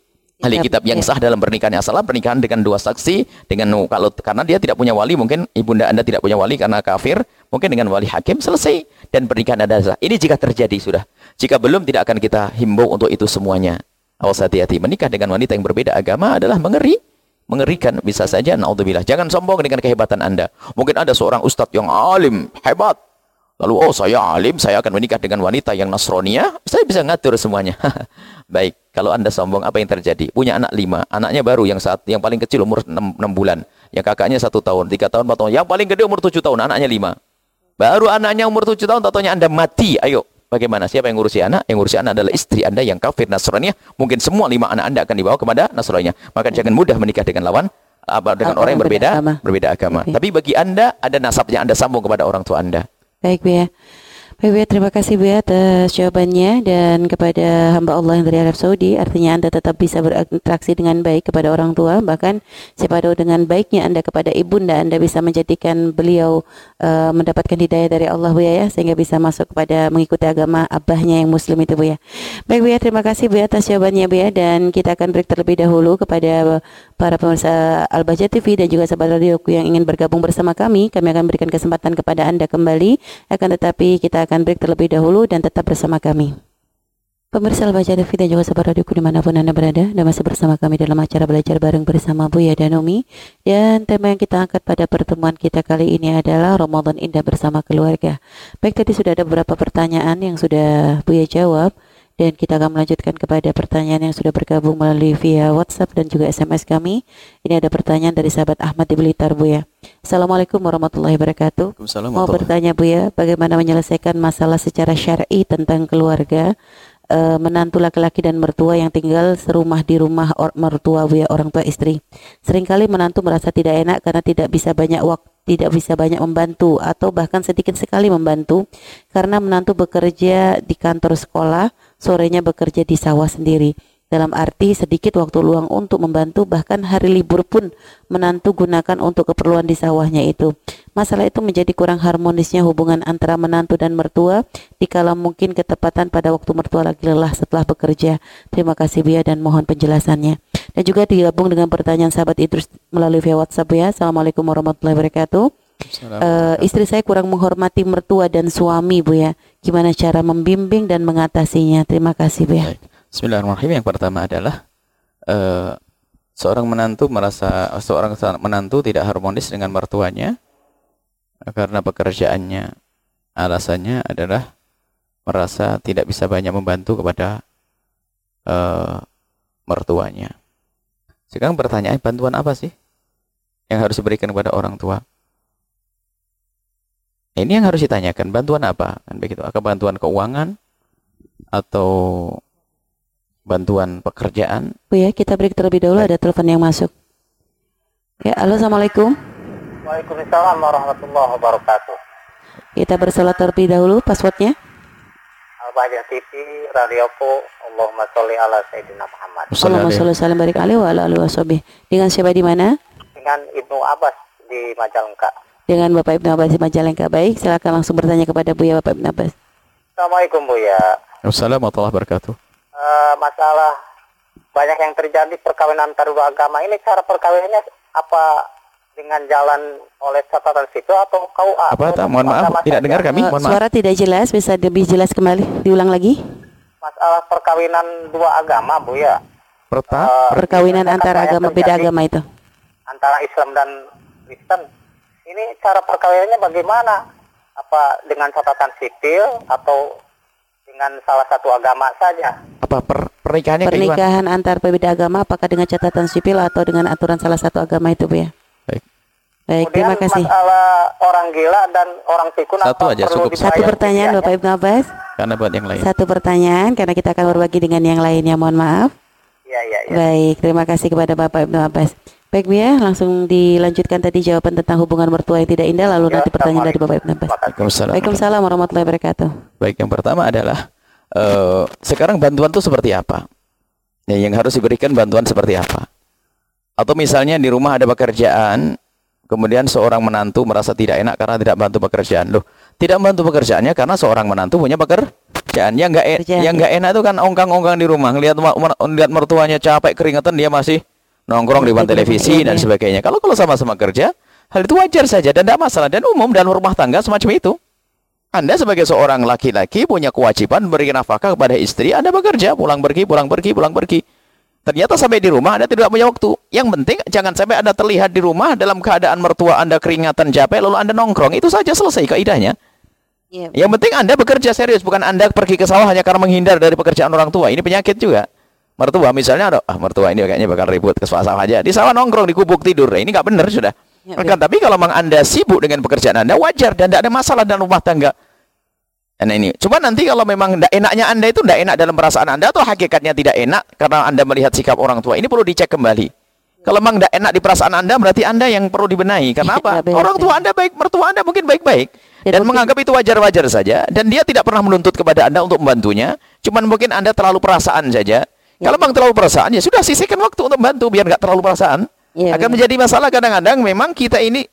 kitab yang sah dalam pernikahan. Salah pernikahan dengan dua saksi, karena dia tidak punya wali, mungkin ibunda Anda tidak punya wali karena kafir, mungkin dengan wali hakim selesai dan pernikahan Anda sah. Ini jika terjadi sudah. Jika belum, tidak akan kita himbau untuk itu semuanya. Awas hati-hati, menikah dengan wanita yang berbeda agama adalah mengerikan, bisa saja naudzubillah. Jangan sombong dengan kehebatan Anda. Mungkin ada seorang ustadz yang alim, hebat. Lalu, saya alim, saya akan menikah dengan wanita yang Nasroniyah, saya bisa ngatur semuanya. Baik, kalau Anda sombong, apa yang terjadi? Punya anak 5, anaknya baru, yang paling kecil umur 6 bulan, yang kakaknya 1 tahun, 3 tahun, 4 tahun, yang paling gede umur 7 tahun, anaknya 5. Baru anaknya umur 7 tahun, tatonya Anda mati, ayo. Bagaimana? Siapa yang ngurusi anak? Yang ngurusi anak adalah istri Anda yang kafir Nasraniyah. Mungkin semua 5 anak Anda akan dibawa kepada Nasraniyah. Maka jangan mudah menikah dengan orang yang berbeda agama. Okay. Tapi bagi Anda ada nasabnya, Anda sambung kepada orang tua Anda. Baik, Bu ya. Baik, Bu ya, terima kasih Bu ya atas jawabannya, dan kepada hamba Allah yang dari Arab Saudi, artinya Anda tetap bisa berinteraksi dengan baik kepada orang tua, bahkan siapa tahu dengan baiknya Anda kepada ibunda, Anda bisa menjadikan beliau mendapatkan hidayah dari Allah, Bu ya, sehingga bisa masuk kepada mengikuti agama abahnya yang muslim itu, Bu ya. Baik, Bu ya, terima kasih Bu ya atas jawabannya, Bu ya, dan kita akan break terlebih dahulu kepada para pemirsa Al-Bahjah TV dan juga sahabat radioku yang ingin bergabung bersama kami. Kami akan berikan kesempatan kepada Anda kembali, akan tetapi kita akan break terlebih dahulu dan tetap bersama kami. Pemirsa Al-Bahjah TV dan juga sahabat radioku dimanapun Anda berada, dan masih bersama kami dalam acara belajar bareng bersama Buya dan Umi. Dan tema yang kita angkat pada pertemuan kita kali ini adalah Ramadan Indah bersama keluarga. Baik, tadi sudah ada beberapa pertanyaan yang sudah Buya jawab, dan kita akan melanjutkan kepada pertanyaan yang sudah bergabung melalui via WhatsApp dan juga SMS kami. Ini ada pertanyaan dari sahabat Ahmad di Blitar, Buya. Assalamualaikum warahmatullahi wabarakatuh. Mau bertanya, Buya, bagaimana menyelesaikan masalah secara syar'i tentang keluarga menantu laki-laki dan mertua yang tinggal serumah di rumah mertua, Buya, orang tua istri. Seringkali menantu merasa tidak enak karena tidak bisa banyak membantu, atau bahkan sedikit sekali membantu, karena menantu bekerja di kantor sekolah, sorenya bekerja di sawah sendiri. Dalam arti sedikit waktu luang untuk membantu, bahkan hari libur pun menantu gunakan untuk keperluan di sawahnya itu. Masalah itu menjadi kurang harmonisnya hubungan antara menantu dan mertua, dikala mungkin ketepatan pada waktu mertua lagi lelah setelah bekerja. Terima kasih, Buya, dan mohon penjelasannya. Dan juga digabung dengan pertanyaan sahabat Idrus melalui via WhatsApp, ya. Assalamualaikum warahmatullahi wabarakatuh. Istri saya kurang menghormati mertua dan suami, Buya. Gimana cara membimbing dan mengatasinya? Terima kasih, Buya. Bismillahirrahmanirrahim. Yang pertama adalah seorang menantu tidak harmonis dengan mertuanya karena pekerjaannya. Alasannya adalah merasa tidak bisa banyak membantu kepada mertuanya. Sekarang pertanyaan, bantuan apa sih yang harus diberikan kepada orang tua? Ini yang harus ditanyakan, bantuan apa? Kan begitu. Apakah bantuan keuangan atau bantuan pekerjaan? Bu ya, kita break terlebih dahulu. Ada telepon yang masuk. Ya, halo, assalamualaikum. Waalaikumsalam warahmatullahi wabarakatuh. Kita bersalat terlebih dahulu, passwordnya. Al-Bahjah TV, radioku, Allahumma sholli ala Sayyidina Muhammad. Allahumma sholli salam barik alaihi wa ala alihi washabihi. Dengan siapa di mana? Dengan Ibnu Abbas di Majalengka. Dengan Bapak Ibnu Abbas di Majalengka. Baik, silakan langsung bertanya kepada Buya, Bapak Ibnu Abbas. Assalamualaikum, Buya. Assalamualaikum warahmatullahi wabarakatuh. Masalah banyak yang terjadi perkawinan antar dua agama ini, cara perkawinannya apa dengan jalan oleh catatan sipil atau KUA? Mohon maaf, tidak dengar kami. Mohon maaf. Suara tidak jelas, bisa lebih jelas kembali, diulang lagi. Masalah perkawinan dua agama, Bu ya. Perkawinan antara agama, beda agama itu. Antara Islam dan Kristen. Ini cara perkawinannya bagaimana? Apa dengan catatan sipil atau dengan salah satu agama saja? Apa pernikahannya pernikahan antar berbeda agama, apakah dengan catatan sipil atau dengan aturan salah satu agama itu, Bu ya? Baik, terima kasih. Masalah orang gila dan orang pikun, satu aja cukup. Satu pertanyaan, Bapak Ibnu Abbas. Karena buat yang lain. Satu pertanyaan, karena kita akan berbagi dengan yang lainnya. Mohon maaf. Ya. Baik, terima kasih kepada Bapak Ibnu Abbas. Baik, Bu ya, langsung dilanjutkan tadi jawaban tentang hubungan mertua yang tidak indah, lalu nanti pertanyaan dari Bapak Ibnu Abbas. Waalaikumsalam warahmatullahi wabarakatuh. Baik, yang pertama adalah sekarang bantuan itu seperti apa? Ya, yang harus diberikan bantuan seperti apa? Atau misalnya di rumah ada pekerjaan, kemudian seorang menantu merasa tidak enak karena tidak bantu pekerjaan. Loh, Tidak membantu pekerjaannya karena seorang menantu punya pekerjaan. Yang nggak enak itu kan ongkang-ongkang di rumah, lihat mertuanya capek keringetan, dia masih nongkrong di depan televisi dan sebagainya. Kalau sama-sama kerja, hal itu wajar saja dan tidak masalah, dan umum dalam rumah tangga semacam itu. Anda sebagai seorang laki-laki punya kewajiban memberikan nafkah kepada istri. Anda bekerja, pulang pergi. Ternyata sampai di rumah Anda tidak punya waktu. Yang penting jangan sampai Anda terlihat di rumah dalam keadaan mertua Anda keringatan capek lalu Anda nongkrong. Itu saja, selesai kaidahnya. Yang penting Anda bekerja serius, bukan Anda pergi ke sawah hanya karena menghindar dari pekerjaan orang tua. Ini penyakit juga. Mertua misalnya, mertua ini kayaknya bakal ribut ke sawah aja. Di sawah nongkrong, di gubuk tidur. Ini nggak benar sudah. Tapi kalau memang Anda sibuk dengan pekerjaan Anda, wajar dan tidak ada masalah dalam rumah tangga. Nah ini, cuma nanti kalau memang tidak enaknya Anda itu tidak enak dalam perasaan Anda atau hakikatnya tidak enak karena Anda melihat sikap orang tua, ini perlu dicek kembali. Kalau memang tidak enak di perasaan Anda, berarti Anda yang perlu dibenahi. Kenapa? Orang tua Anda baik, mertua Anda mungkin baik-baik dan menganggap itu wajar-wajar saja, dan dia tidak pernah menuntut kepada Anda untuk membantunya. Cuman mungkin Anda terlalu perasaan saja. Kalau memang terlalu perasaan, ya sudah, sisihkan waktu untuk membantu biar nggak terlalu perasaan. Akan menjadi masalah kadang-kadang memang kita ini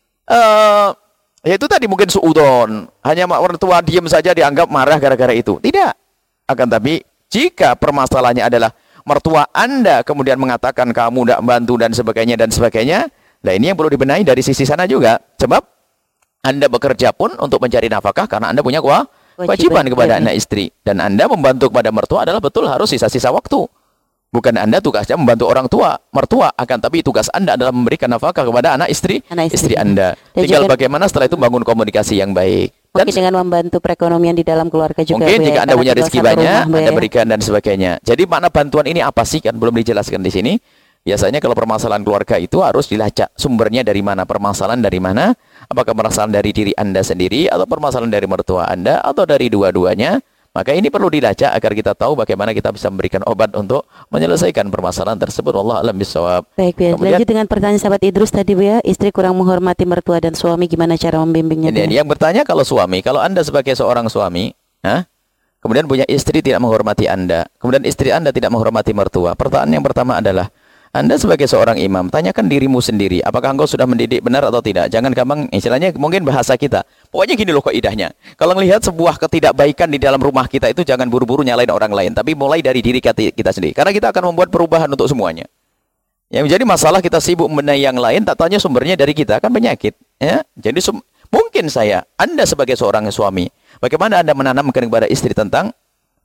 ya itu tadi mungkin suudon, hanya orang tua diam saja dianggap marah gara-gara itu. Tidak. Akan tapi jika permasalahannya adalah mertua Anda kemudian mengatakan kamu tidak membantu dan sebagainya, nah ini yang perlu dibenahi dari sisi sana juga. Sebab Anda bekerja pun untuk mencari nafkah karena Anda punya kewajiban kepada anak istri, dan Anda membantu kepada mertua adalah betul harus sisa-sisa waktu. Bukan Anda tugasnya membantu orang tua, mertua, akan tapi tugas Anda adalah memberikan nafkah kepada anak istri Anda. Dan tinggal bagaimana setelah itu bangun komunikasi yang baik. Dan mungkin dengan membantu perekonomian di dalam keluarga juga. Mungkin jika Anda punya rezeki banyak, Anda berikan dan sebagainya. Jadi makna bantuan ini apa sih, kan belum dijelaskan di sini. Biasanya kalau permasalahan keluarga itu harus dilacak sumbernya dari mana, permasalahan dari mana. Apakah permasalahan dari diri Anda sendiri, atau permasalahan dari mertua Anda, atau dari dua-duanya. Maka ini perlu dilacak agar kita tahu bagaimana kita bisa memberikan obat untuk menyelesaikan permasalahan tersebut. Wallahu a'lam bishawab. Baik, lanjut dengan pertanyaan sahabat Idrus tadi, Bu ya. Istri kurang menghormati mertua dan suami, gimana cara membimbingnya? Ini yang bertanya kalau Anda sebagai seorang suami, kemudian punya istri tidak menghormati Anda, kemudian istri Anda tidak menghormati mertua. Pertanyaan yang pertama adalah, Anda sebagai seorang imam, tanyakan dirimu sendiri, apakah engkau sudah mendidik benar atau tidak. Jangan gampang, istilahnya mungkin bahasa kita, pokoknya gini loh kaidahnya. Kalau melihat sebuah ketidakbaikan di dalam rumah kita itu, jangan buru-buru nyalain orang lain, tapi mulai dari diri kita sendiri. Karena kita akan membuat perubahan untuk semuanya. Yang menjadi masalah kita sibuk membenahi yang lain, tak tanya sumbernya dari kita, kan penyakit. Ya? Jadi mungkin Anda sebagai seorang suami, bagaimana Anda menanamkan kepada istri tentang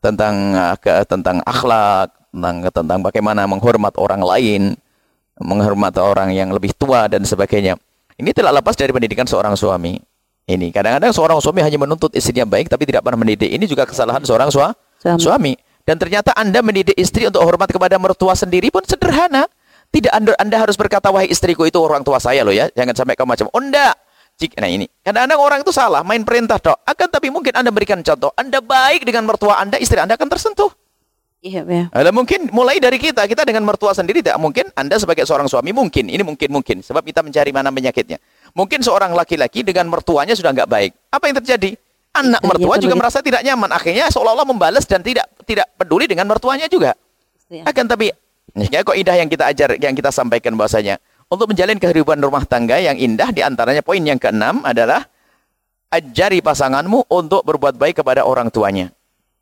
akhlak, tentang bagaimana menghormat orang lain, menghormat orang yang lebih tua dan sebagainya. Ini tidak lepas dari pendidikan seorang suami. Ini kadang-kadang seorang suami hanya menuntut istrinya baik tapi tidak pernah mendidik. Ini juga kesalahan seorang suami. Dan ternyata Anda mendidik istri untuk hormat kepada mertua sendiri pun sederhana. Tidak Anda harus berkata, wahai istriku itu orang tua saya loh ya. Jangan sampai kamu macam, oh enggak. Nah ini, kadang-kadang orang itu salah, main perintah dok. Akan tapi mungkin Anda berikan contoh. Anda baik dengan mertua Anda, istri Anda akan tersentuh. Iya, ya. Ada mungkin mulai dari kita dengan mertua sendiri tidak mungkin. Anda sebagai seorang suami mungkin sebab kita mencari mana penyakitnya. Mungkin seorang laki-laki dengan mertuanya sudah nggak baik. Apa yang terjadi? Anak mertua juga merasa tidak nyaman. Akhirnya seolah-olah membalas dan tidak peduli dengan mertuanya juga. Akan tapi kaidah yang kita sampaikan bahwasanya untuk menjalin kehidupan rumah tangga yang indah, di antaranya poin yang ke-6 adalah ajari pasanganmu untuk berbuat baik kepada orang tuanya.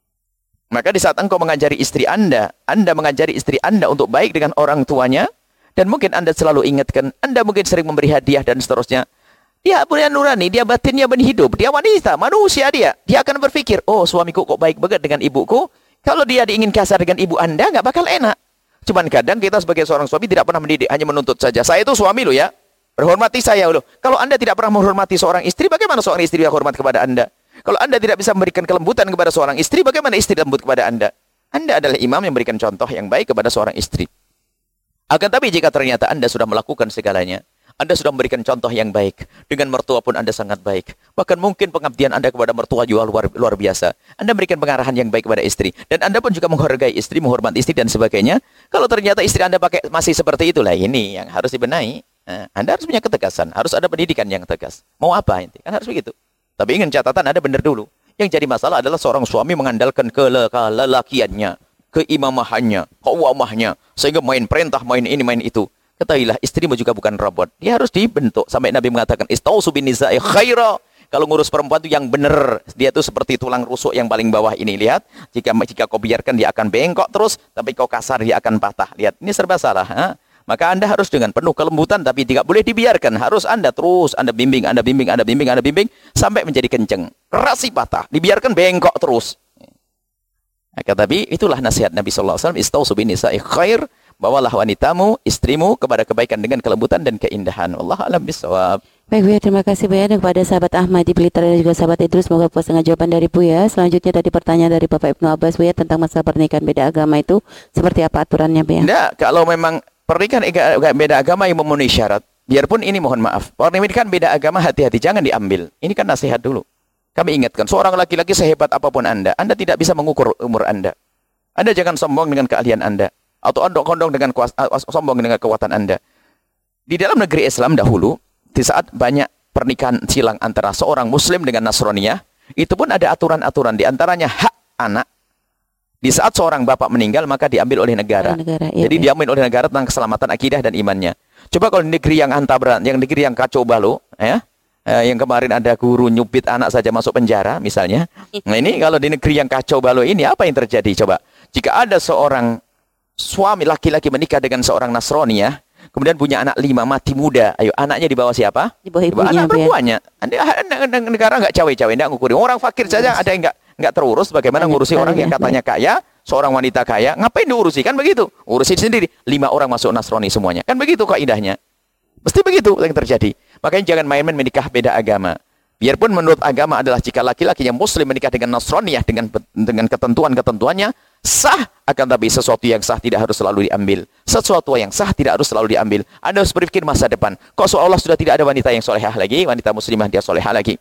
Maka di saat engkau mengajari istri Anda mengajari istri Anda untuk baik dengan orang tuanya, dan mungkin Anda selalu ingatkan, Anda mungkin sering memberi hadiah dan seterusnya. Dia punya nurani, dia batinnya hidup, dia wanita, manusia dia akan berpikir, oh suamiku kok baik banget dengan ibuku, kalau dia diingin kasar dengan ibu Anda, nggak bakal enak. Cuman kadang kita sebagai seorang suami tidak pernah mendidik, hanya menuntut saja. Saya itu suami loh ya, berhormati saya loh. Kalau Anda tidak pernah menghormati seorang istri, bagaimana seorang istri bisa hormat kepada Anda? Kalau Anda tidak bisa memberikan kelembutan kepada seorang istri, bagaimana istri lembut kepada Anda? Anda adalah imam yang memberikan contoh yang baik kepada seorang istri. Akan tapi jika ternyata Anda sudah melakukan segalanya, Anda sudah memberikan contoh yang baik, dengan mertua pun Anda sangat baik. Bahkan mungkin pengabdian Anda kepada mertua juga luar biasa. Anda memberikan pengarahan yang baik kepada istri. Dan Anda pun juga menghargai istri, menghormati istri dan sebagainya. Kalau ternyata istri Anda masih seperti itulah, ini yang harus dibenahi. Anda harus punya ketegasan, harus ada pendidikan yang tegas. Mau apa inti? Kan harus begitu. Tapi ingin catatan Anda benar dulu. Yang jadi masalah adalah seorang suami mengandalkan kelelakiannya, keimamahannya, kewamahnya, sehingga main perintah, main ini, main itu. Ketahuilah, istrimu juga bukan robot. Dia harus dibentuk. Sampai Nabi mengatakan, istausu bin nisa'i khaira. Kalau ngurus perempuan itu yang benar, dia tuh seperti tulang rusuk yang paling bawah ini. Lihat, jika kau biarkan dia akan bengkok terus, tapi kau kasar dia akan patah. Lihat, ini serba salah. Ha? Maka Anda harus dengan penuh kelembutan, tapi tidak boleh dibiarkan. Harus Anda terus, Anda bimbing, sampai menjadi kenceng. Kerasi patah, dibiarkan bengkok terus. Maka tapi itulah nasihat Nabi SAW, istausu binisa'i khair, bawalah wanitamu, istrimu kepada kebaikan dengan kelembutan dan keindahan. Wallahu a'lam bishawab. Baik Buya, terima kasih Buya. Dan kepada sahabat Ahmad di Blitar dan juga sahabat Idrus, semoga puas dengan jawaban dari Buya. Selanjutnya tadi pertanyaan dari Bapak Ibnu Abbas Buya tentang masalah pernikahan beda agama itu seperti apa aturannya Buya? Tidak, kalau memang pernikahan beda agama yang memenuhi syarat, biarpun ini mohon maaf, pernikahan beda agama hati-hati, jangan diambil. Ini kan nasihat dulu. Kami ingatkan, seorang laki-laki sehebat apapun Anda tidak bisa mengukur umur Anda. Anda jangan sombong dengan keahlian Anda, atau sombong dengan kekuatan Anda. Di dalam negeri Islam dahulu, di saat banyak pernikahan silang antara seorang Muslim dengan Nasraniyah, itu pun ada aturan-aturan, di antaranya hak anak. Di saat seorang bapak meninggal, maka diambil oleh negara. Jadi diambil oleh negara tentang keselamatan akidah dan imannya. Coba kalau di negeri yang hantaberan, yang negeri yang kacau balau, ya, yang kemarin ada guru nyubit anak saja masuk penjara, misalnya. Nah ini kalau di negeri yang kacau balau ini, apa yang terjadi? Coba, jika ada seorang suami laki-laki menikah dengan seorang Nasraniyah, kemudian punya anak 5 mati muda. Ayo, anaknya di bawah siapa? Di bawah ibunya, anak perempuannya. Negara nggak cawe-cawe, nggak ngukuri. Orang fakir saja ada yang nggak terurus. Bagaimana ngurusi orang yang katanya kaya, seorang wanita kaya? Ngapain diurusi? Kan begitu. Urusin sendiri. 5 orang masuk Nasrani semuanya. Kan begitu kaidahnya. Mesti begitu yang terjadi. Makanya jangan main-main menikah beda agama. Biarpun menurut agama adalah jika laki-laki yang Muslim menikah dengan Nasraniyah dengan ketentuan-ketentuannya sah, akan tapi sesuatu yang sah tidak harus selalu diambil. Sesuatu yang sah tidak harus selalu diambil. Anda harus berpikir masa depan. Kok seolah sudah tidak ada wanita yang solehah lagi, wanita muslimah dia solehah lagi.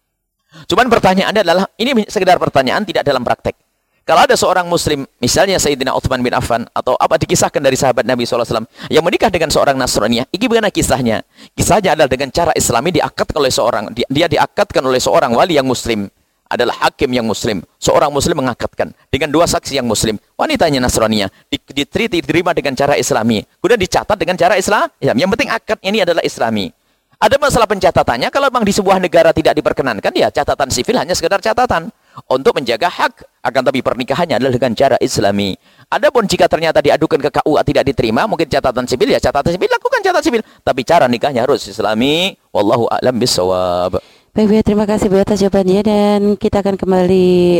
Cuman pertanyaan Anda adalah, ini sekedar pertanyaan tidak dalam praktek. Kalau ada seorang Muslim, misalnya Sayyidina Utsman bin Affan, atau apa dikisahkan dari sahabat Nabi SAW, yang menikah dengan seorang Nasraniyah, ini bagaimana kisahnya? Kisahnya adalah dengan cara Islami diakadkan oleh seorang, dia diakadkan oleh seorang wali yang Muslim, adalah hakim yang Muslim. Seorang Muslim mengakadkan dengan 2 saksi yang Muslim. Wanitanya Nasraniyah, diterima dengan cara Islami, kemudian dicatat dengan cara Islam. Yang penting akad ini adalah Islami. Ada masalah pencatatannya, kalau memang di sebuah negara tidak diperkenankan, ya catatan sivil hanya sekedar catatan untuk menjaga hak, akan tapi pernikahannya adalah dengan cara Islami. Adapun jika ternyata diadukan ke KUA tidak diterima, mungkin catatan sipil, ya catatan sipil, lakukan catatan sipil, tapi cara nikahnya harus Islami. Wallahu a'lam bishawab. Baik Buya, terima kasih Buya atas jawabannya, dan kita akan kembali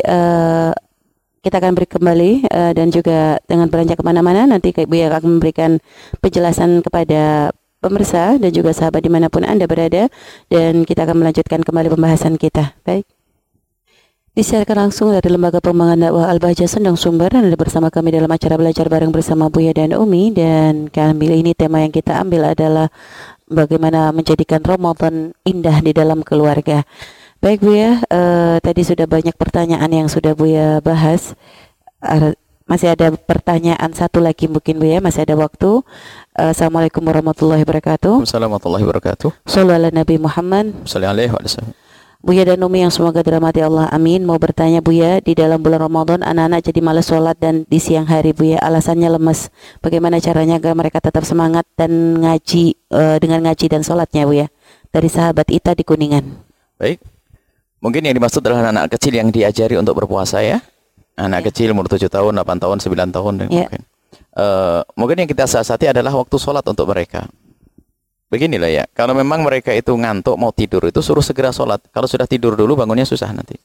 beri kembali dan juga dengan beranjak kemana-mana, nanti Buya akan memberikan penjelasan kepada pemirsa dan juga sahabat dimanapun Anda berada, dan kita akan melanjutkan kembali pembahasan kita. Baik, disiarkan langsung dari Lembaga Pengembangan Dakwah Al-Bahjah Sendang Sumber, dan ada bersama kami dalam acara belajar bareng bersama Buya dan Umi. Dan kali ini tema yang kita ambil adalah bagaimana menjadikan Ramadan indah di dalam keluarga. Baik Buya, tadi sudah banyak pertanyaan yang sudah Buya bahas. Masih ada pertanyaan satu lagi mungkin Buya, masih ada waktu. Assalamualaikum warahmatullahi wabarakatuh. Assalamualaikum warahmatullahi wabarakatuh. Shallallahu ala Nabi Muhammad. Sallallahu alaihi wasallam. Buya dan Umi yang semoga dirahmati Allah, amin. Mau bertanya Buya, di dalam bulan Ramadan anak-anak jadi malas sholat dan di siang hari Buya alasannya lemes. Bagaimana caranya agar mereka tetap semangat dan ngaji dengan ngaji dan sholatnya Buya? Dari sahabat Ita di Kuningan. Baik. Mungkin yang dimaksud adalah anak kecil yang diajari untuk berpuasa ya. Anak kecil umur 7 tahun, 8 tahun, 9 tahun mungkin. Mungkin yang kita siasati adalah waktu sholat untuk mereka. Beginilah ya, kalau memang mereka itu ngantuk mau tidur, itu suruh segera sholat. Kalau sudah tidur dulu bangunnya susah nanti.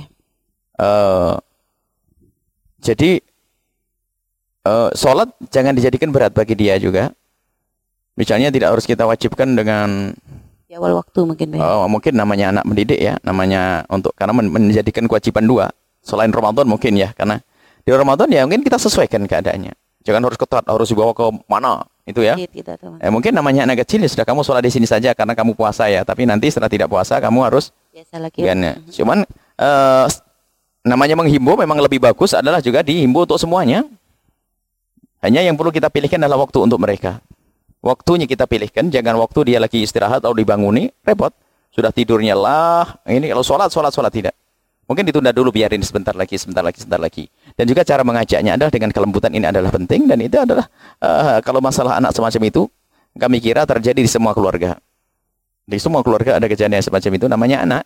Jadi sholat jangan dijadikan berat bagi dia juga. Misalnya tidak harus kita wajibkan dengan di awal waktu mungkin. Mungkin namanya anak mendidik ya, namanya untuk karena menjadikan kewajiban 2 selain Ramadan mungkin ya, karena di Ramadan ya mungkin kita sesuaikan keadaannya. Jangan harus ketat, harus dibawa ke mana itu ya. Mungkin namanya anak kecil ya sudah kamu sholat di sini saja karena kamu puasa ya, tapi nanti setelah tidak puasa kamu harus biasa lagi. Cuman namanya menghimbau memang lebih bagus adalah juga dihimbau untuk semuanya. Hanya yang perlu kita pilihkan adalah waktu untuk mereka. Waktunya kita pilihkan, jangan waktu dia lagi istirahat atau dibanguni, repot. Sudah tidurnya lah, ini kalau sholat tidak. Mungkin ditunda dulu, biarin sebentar lagi. Dan juga cara mengajaknya adalah dengan kelembutan, ini adalah penting. Dan itu adalah, kalau masalah anak semacam itu, kami kira terjadi di semua keluarga. Di semua keluarga ada kejadian semacam itu, namanya anak.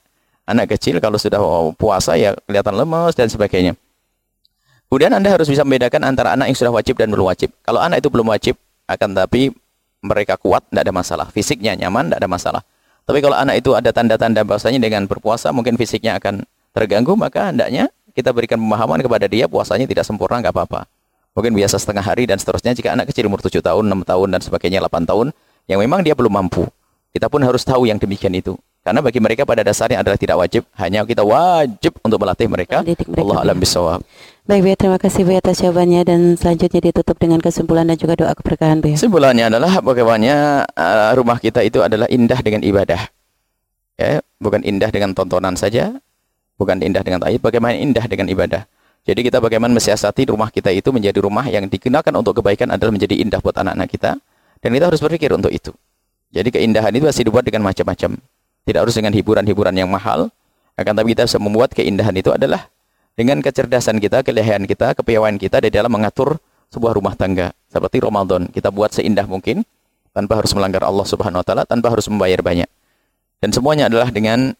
Anak kecil kalau sudah puasa ya kelihatan lemes dan sebagainya. Kemudian Anda harus bisa membedakan antara anak yang sudah wajib dan belum wajib. Kalau anak itu belum wajib, akan tapi mereka kuat, tidak ada masalah. Fisiknya nyaman, tidak ada masalah. Tapi kalau anak itu ada tanda-tanda bahwasanya dengan berpuasa mungkin fisiknya akan terganggu, maka hendaknya kita berikan pemahaman kepada dia puasanya tidak sempurna, nggak apa-apa. Mungkin biasa setengah hari dan seterusnya. Jika anak kecil umur 7 tahun, 6 tahun dan sebagainya, 8 tahun, yang memang dia belum mampu. Kita pun harus tahu yang demikian itu. Karena bagi mereka pada dasarnya adalah tidak wajib, hanya kita wajib untuk melatih mereka. Allah alam bisawab. Baik, Buya, terima kasih Buya atas jawabannya, dan selanjutnya ditutup dengan kesimpulan dan juga doa keberkahan, Buya. Kesimpulannya adalah bagaimana rumah kita itu adalah indah dengan ibadah. Ya, bukan indah dengan tontonan saja, bukan indah dengan taib, bagaimana indah dengan ibadah. Jadi kita bagaimana mensiasati rumah kita itu menjadi rumah yang digunakan untuk kebaikan adalah menjadi indah buat anak-anak kita, dan kita harus berpikir untuk itu. Jadi keindahan itu pasti dibuat dengan macam-macam. Tidak harus dengan hiburan-hiburan yang mahal, akan tapi kita bisa membuat keindahan itu adalah dengan kecerdasan kita, kelihayan kita, kepiawaian kita di dalam mengatur sebuah rumah tangga. Seperti Ramadan, kita buat seindah mungkin tanpa harus melanggar Allah Subhanahu wa taala, tanpa harus membayar banyak. Dan semuanya adalah dengan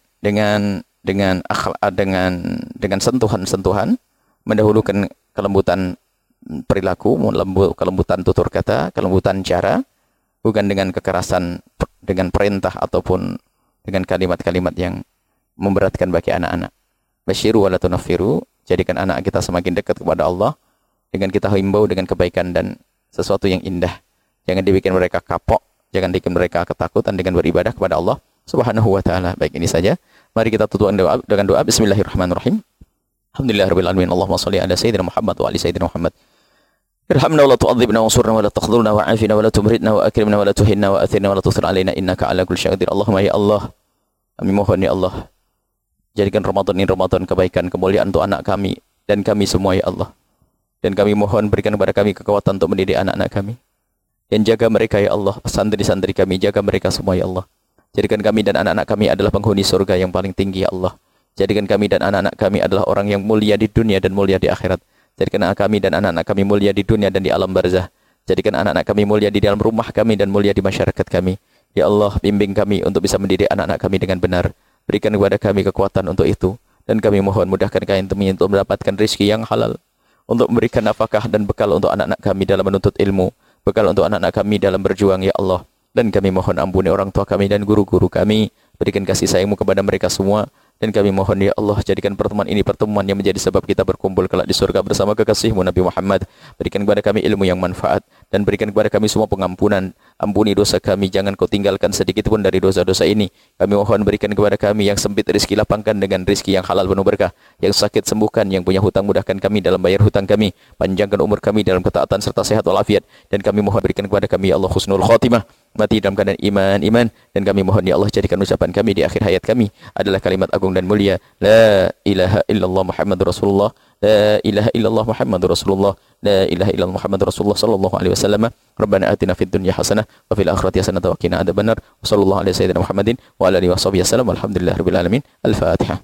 sentuhan-sentuhan, mendahulukan kelembutan perilaku, kelembutan tutur kata, kelembutan cara, bukan dengan kekerasan, dengan perintah ataupun dengan kalimat-kalimat yang memberatkan bagi anak-anak. Basyiru wa la tunaffiru, jadikan anak kita semakin dekat kepada Allah dengan kita himbau dengan kebaikan dan sesuatu yang indah. Jangan dibikin mereka kapok, jangan dibikin mereka ketakutan dengan beribadah kepada Allah Subhanahu wa taala. Baik, ini saja. Mari kita tutup dengan doa. Bismillahirrahmanirrahim. Alhamdulillahirabbil alamin. Allahumma shalli ala sayyidina Muhammad wa ali sayyidina Muhammad. Irhamna wa la tu'adzibna wa ansurna wa la takhdhurna wa 'afina wa la tumritna wa akrimna wa la tuhinna wa athirna wa la tusir alaina innaka 'ala kulli syai'in qadir. Allahumma ya Allah, kami mohon ya Allah, jadikan Ramadan ini Ramadan kebaikan, kemuliaan untuk anak kami dan kami semua ya Allah. Dan kami mohon berikan kepada kami kekuatan untuk mendidik anak-anak kami. Dan jaga mereka ya Allah, santri-santri kami, jaga mereka semua ya Allah. Jadikan kami dan anak-anak kami adalah penghuni surga yang paling tinggi ya Allah. Jadikan kami dan anak-anak kami adalah orang yang mulia di dunia dan mulia di akhirat. Jadikan anak kami dan anak-anak kami mulia di dunia dan di alam barzah. Jadikan anak-anak kami mulia di dalam rumah kami dan mulia di masyarakat kami. Ya Allah, bimbing kami untuk bisa mendidik anak-anak kami dengan benar. Berikan kepada kami kekuatan untuk itu. Dan kami mohon mudahkan kami untuk mendapatkan rezeki yang halal, untuk memberikan nafkah dan bekal untuk anak-anak kami dalam menuntut ilmu, bekal untuk anak-anak kami dalam berjuang ya Allah. Dan kami mohon ampuni orang tua kami dan guru-guru kami. Berikan kasih sayang-Mu kepada mereka semua. Dan kami mohon ya Allah, jadikan pertemuan ini pertemuan yang menjadi sebab kita berkumpul kelak di surga bersama kekasih-Mu Nabi Muhammad. Berikan kepada kami ilmu yang manfaat dan berikan kepada kami semua pengampunan. Ampuni dosa kami, jangan Kau tinggalkan sedikit pun dari dosa-dosa ini. Kami mohon berikan kepada kami yang sempit rezeki, lapangkan dengan rezeki yang halal penuh berkah. Yang sakit sembuhkan, yang punya hutang mudahkan kami dalam bayar hutang kami. Panjangkan umur kami dalam ketaatan serta sehat walafiat. Dan kami mohon berikan kepada kami ya Allah husnul khotimah, mati dalam keadaan iman. Dan kami mohon ya Allah, jadikan ucapan kami di akhir hayat kami adalah kalimat agung dan mulia, la ilaha illallah Muhammadur Rasulullah, la ilaha illallah Muhammadur Rasulullah, la ilaha illallah Muhammadur Rasulullah sallallahu alaihi wasallam. Rabbana atina fid dunya hasanah wa fil akhirati hasanah wa qina adzabannar. Wa sallallahu alaihi sayyidina Muhammadin wa ala alihi washabihi wasallam. Alhamdulillahirabbil alamin. Al-Fatihah.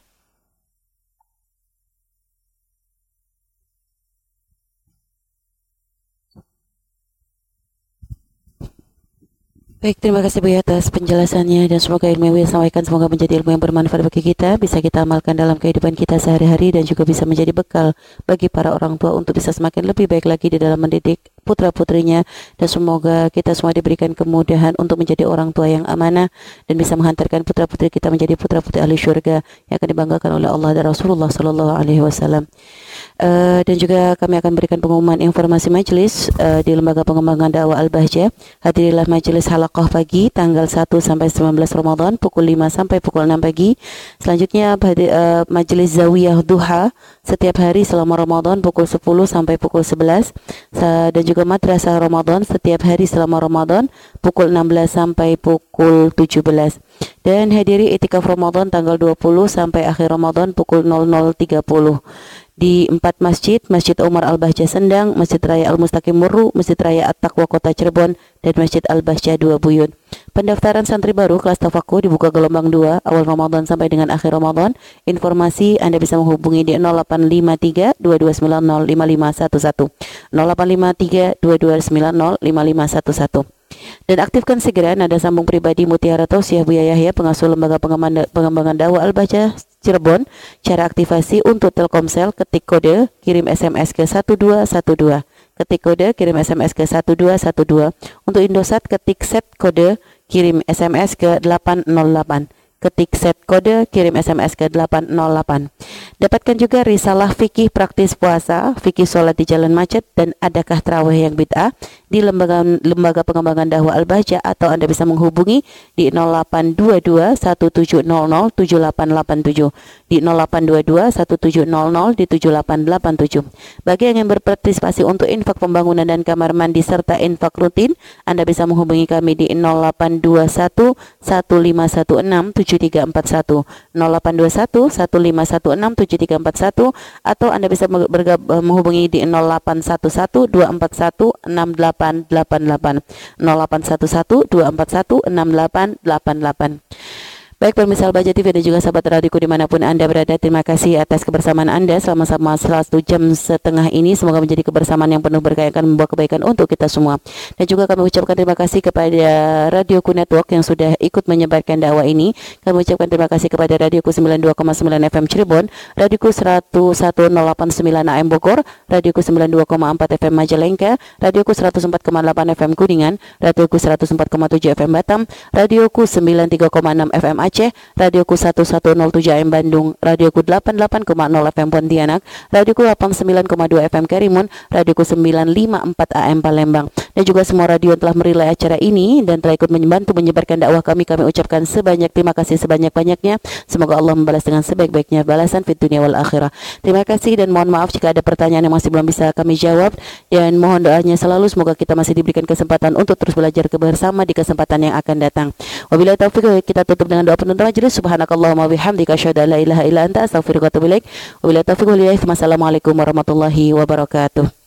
Baik, terima kasih Buya atas penjelasannya, dan semoga ilmu yang Buya sampaikan semoga menjadi ilmu yang bermanfaat bagi kita, bisa kita amalkan dalam kehidupan kita sehari-hari, dan juga bisa menjadi bekal bagi para orang tua untuk bisa semakin lebih baik lagi di dalam mendidik putra-putrinya. Dan semoga kita semua diberikan kemudahan untuk menjadi orang tua yang amanah dan bisa menghantarkan putra-putri kita menjadi putra-putri ahli syurga yang akan dibanggakan oleh Allah dan Rasulullah sallallahu alaihi wasallam. Dan juga kami akan berikan pengumuman informasi majelis di Lembaga Pengembangan Dakwah Al-Bahjah. Hadirilah majelis halaqah pagi tanggal 1 sampai 19 Ramadan pukul 5 sampai pukul 6 pagi. Selanjutnya majelis Zawiyah Duha setiap hari selama Ramadan pukul 10 sampai pukul 11. Dan juga madrasah Ramadan setiap hari selama Ramadan pukul 16 sampai pukul 17. Dan hadiri itikaf Ramadan tanggal 20 sampai akhir Ramadan pukul 00.30 di 4 masjid, Masjid Umar Al-Bahjah Sendang, Masjid Raya Al-Mustaqim Murru, Masjid Raya At-Taqwa Kota Cirebon, dan Masjid Al-Bahjah 2 Buyut. Pendaftaran santri baru kelas tafakur dibuka gelombang 2 awal Ramadan sampai dengan akhir Ramadan. Informasi Anda bisa menghubungi di 0853 2290 5511 0853 2290 5511. Dan aktifkan segera nada sambung pribadi Mutiara Tausiah Buya Yahya, pengasuh Lembaga Pengembangan Dakwah Al-Bahjah Cirebon. Cara aktivasi untuk Telkomsel, ketik kode, kirim SMS ke 1212. Ketik kode, kirim SMS ke 1212. Untuk Indosat, ketik set kode, kirim SMS ke 808. Ketik set kode, kirim SMS ke 808. Dapatkan juga risalah fikih praktis puasa, fikih sholat di jalan macet, dan adakah tarawih yang bid'ah di lembaga pengembangan dakwah Al-Bahjah, atau Anda bisa menghubungi di 0822 1700 7887, di 0822 1700 di 7887. Bagi yang ingin berpartisipasi untuk infak pembangunan dan kamar mandi serta infak rutin, Anda bisa menghubungi kami di 0821 1516 7341, 0821 1516 7341, atau Anda bisa menghubungi di 0811 241 6888, 0811 241 6888. Baik pemirsa Al-Bahjah TV dan juga sahabat radioku dimanapun Anda berada, terima kasih atas kebersamaan Anda selama 1 jam setengah ini. Semoga menjadi kebersamaan yang penuh berkah, yang akan membawa kebaikan untuk kita semua. Dan juga kami ucapkan terima kasih kepada Radioku Network yang sudah ikut menyebarkan dakwah ini. Kami ucapkan terima kasih kepada Radioku 92,9 FM Cirebon, Radioku 11089 AM Bogor, Radioku 92,4 FM Majalengka, Radioku 104,8 FM Kuningan, Radioku 104,7 FM Batam, Radioku 93,6 FM Aceh, Radioku 1107 AM Bandung, Radioku 88,0 FM Pontianak, Radioku 89,2 FM Karimun, Radioku 954 AM Palembang, dan juga semua radio yang telah merilai acara ini dan telah ikut membantu menyebarkan dakwah kami ucapkan sebanyak terima kasih sebanyak-banyaknya. Semoga Allah membalas dengan sebaik-baiknya balasan fid dunia wal akhirah. Terima kasih dan mohon maaf jika ada pertanyaan yang masih belum bisa kami jawab, dan mohon doanya selalu semoga kita masih diberikan kesempatan untuk terus belajar bersama di kesempatan yang akan datang. Wabillahi taufiq, kita tutup dengan doa penutup majelis. Subhanakallahumma bihamdika asyhadu an la ilaha illa anta astaghfiruka wa atubu ilaik. Wabillahi taufiq wal hidayah. Wassalamualaikum warahmatullahi wabarakatuh.